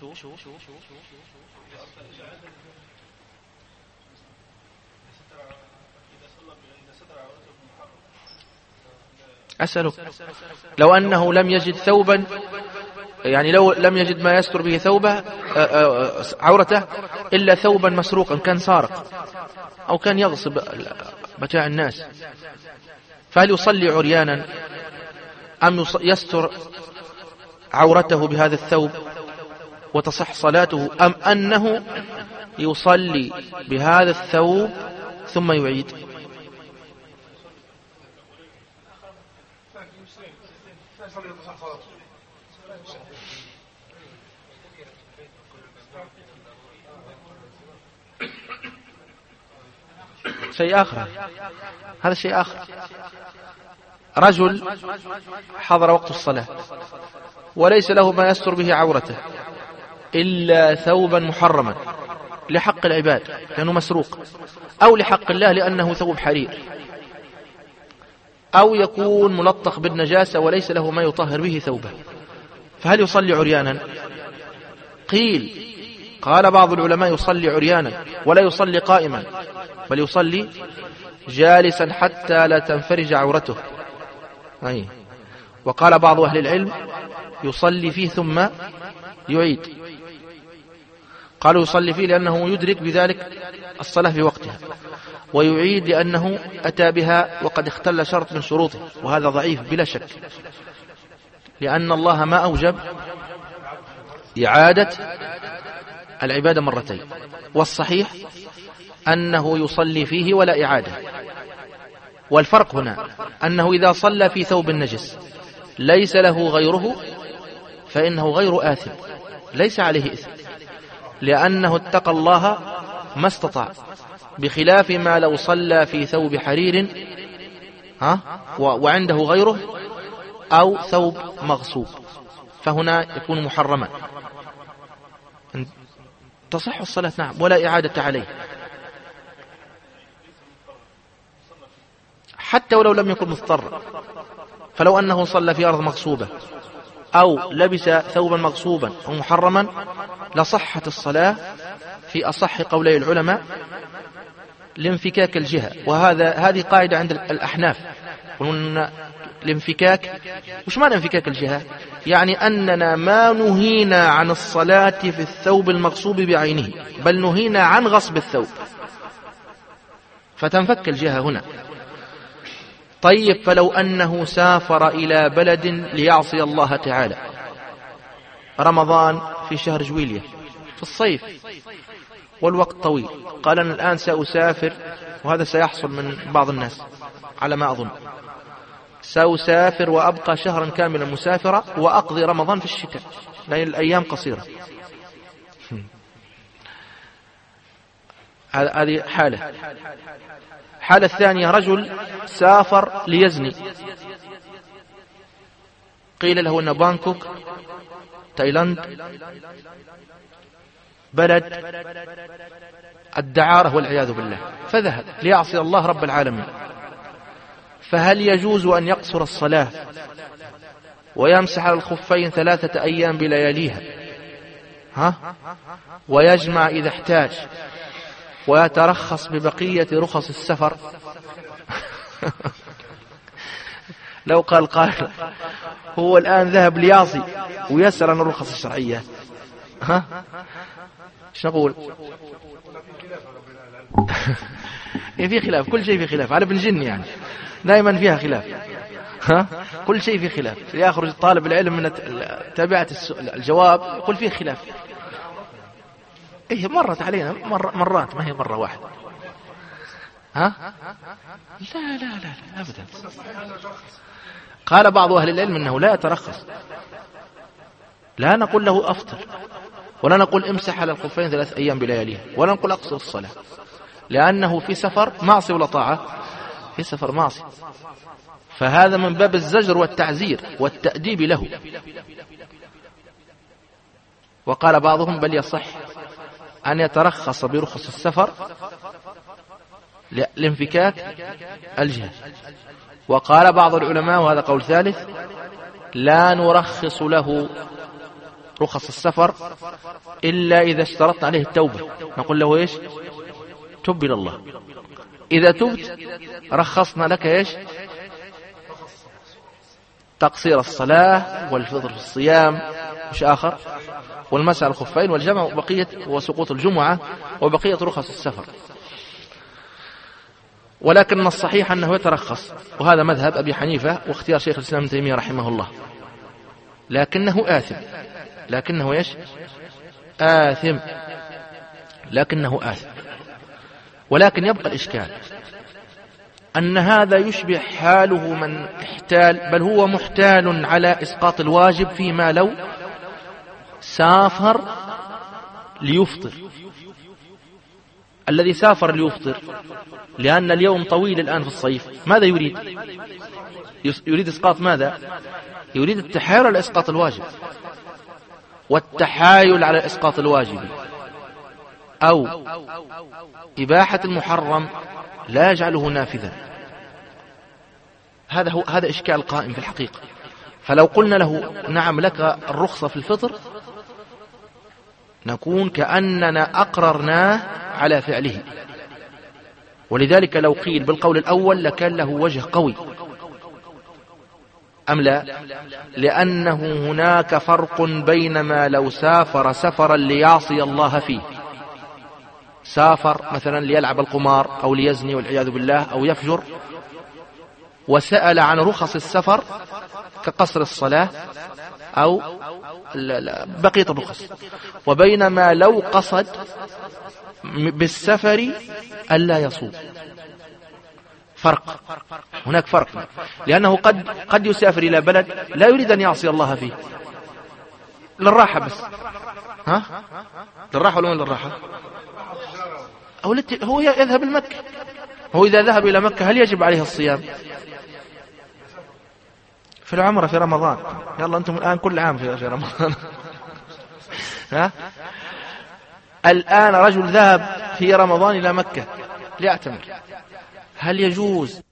أسألك، لو أنه لم يجد ثوبا، يعني لو لم يجد ما يستر به ثوبه عورته إلا ثوبا مسروقا، كان سارق أو كان يغصب متاع الناس، فهل يصلي عريانا أم يستر عورته بهذا الثوب وتصح صلاته، أم أنه يصلي بهذا الثوب ثم يعيد؟ شيء آخر، هذا شيء آخر. رجل حضر وقت الصلاة وليس له ما يستر به عورته إلا ثوبا محرما لحق العباد لأنه مسروق، أو لحق الله لأنه ثوب حرير، أو يكون ملطخ بالنجاسة وليس له ما يطهر به ثوبه، فهل يصلي عريانا؟ قال بعض العلماء يصلي عريانا ولا يصلي قائما، بل يصلي جالسا حتى لا تنفرج عورته. وقال بعض أهل العلم يصلي فيه ثم يعيد. قالوا يصلي فيه لأنه يدرك بذلك الصلاة في وقتها، ويعيد لأنه أتى بها وقد اختل شرط من شروطه، وهذا ضعيف بلا شك، لأن الله ما أوجب إعادة العبادة مرتين، والصحيح أنه يصلي فيه ولا إعادة. والفرق هنا أنه إذا صلى في ثوب النجس ليس له غيره فإنه غير آثم، ليس عليه إثم، لأنه اتقى الله ما استطاع، بخلاف ما لو صلى في ثوب حرير وعنده غيره أو ثوب مغصوب، فهنا يكون محرما. تصح الصلاة نعم ولا إعادة عليه، حتى ولو لم يكن مضطر. فلو أنه صلى في أرض مغصوبة أو لبس ثوبا مغصوبا أو محرما لصحت الصلاة في أصح قولي العلماء لانفكاك الجهة. هذه قاعدة عند الأحناف، الانفكاك. وش معنى انفكاك الجهة؟ يعني أننا ما نهينا عن الصلاة في الثوب المغصوب بعينه، بل نهينا عن غصب الثوب، فتنفك الجهة هنا. طيب فلو أنه سافر إلى بلد ليعصي الله تعالى، رمضان في شهر جويلية في الصيف والوقت طويل، قال أنا الآن سأسافر، وهذا سيحصل من بعض الناس على ما أظن، سأسافر وأبقى شهرا كاملا مسافرة وأقضي رمضان في الشتاء لأن الأيام قصيرة. هذه حالة. حالة الثانية رجل سافر ليزني، قيل له أن بانكوك تايلاند بلد الدعارة والعياذ بالله، فذهب ليعصي الله رب العالمين، فهل يجوز أن يقصر الصلاة ويمسح على الخفين 3 أيام بلياليها ويجمع إذا احتاج ويترخص ببقية رخص السفر؟ لو قال قائل هو الآن ذهب ليعصي ويسأل عن الرخص الشرعية، ايش نقول؟ في خلاف، كل شيء في خلاف، على ابن جن يعني دائما فيها خلاف، كل شيء في خلاف. يخرج طالب العلم من تابعة الجواب يقول فيه خلاف. ايه مرت علينا مرات، ما هي مرة واحدة. لا لا لا لا أبدا. قال بعض أهل العلم أنه لا يترخص، لا نقول له أفطر، ولا نقول امسح على الخفين 3 أيام بلياليها، ولا نقول أقصر الصلاة، لأنه في سفر معصي ولا طاعة؟ في سفر معصي، فهذا من باب الزجر والتعزير والتأديب له. وقال بعضهم بل يصح أن يترخص برخص السفر لانفكاك الجهة. وقال بعض العلماء، وهذا قول ثالث، لا نرخص له رخص السفر إلا إذا اشترطنا عليه التوبة، نقول له إيش؟ تب إلى الله، إذا تبت رخصنا لك إيش؟ تقصير الصلاة والفطر في الصيام، مش آخر، والمسح على الخفين والجمع وبقية وسقوط الجمعة وبقية رخص السفر. ولكن الصحيح أنه يترخص، وهذا مذهب أبي حنيفة واختيار شيخ الإسلام ابن تيمية رحمه الله، لكنه آثم. لكنه إيش؟ آثم، لكنه آثم. ولكن يبقى الإشكال أن هذا يشبه حاله من احتال، بل هو محتال على إسقاط الواجب فيما لو سافر ليفطر. الذي سافر ليفطر لأن اليوم طويل الآن في الصيف، ماذا يريد؟ يريد إسقاط ماذا؟ يريد التحايل على إسقاط الواجب، والتحايل على إسقاط الواجب أو إباحة المحرم لا يجعله نافذا. هذا إشكال قائم في الحقيقة. فلو قلنا له نعم لك الرخصة في الفطر، نكون كأننا أقررناه على فعله. ولذلك لو قيل بالقول الأول لكان له وجه قوي، أم لا؟ لأنه هناك فرق بين ما لو سافر سفرا ليعصي الله فيه، سافر مثلا ليلعب القمار أو ليزني والعياذ بالله أو يفجر، وسأل عن رخص السفر كقصر الصلاة أو بقية الرخص، وبينما لو قصد بالسفر ألا يصوم. فرق، هناك فرق، لأنه قد يسافر إلى بلد لا يريد أن يعصي الله فيه للراحة بس، للراحة ولا للراحة؟ أو هو يذهب لمكة. هو إذا ذهب إلى مكة هل يجب عليه الصيام؟ في العمرة في رمضان، يلا أنتم الآن كل عام في رمضان. الآن رجل ذهب في رمضان إلى مكة ليعتمر، هل يجوز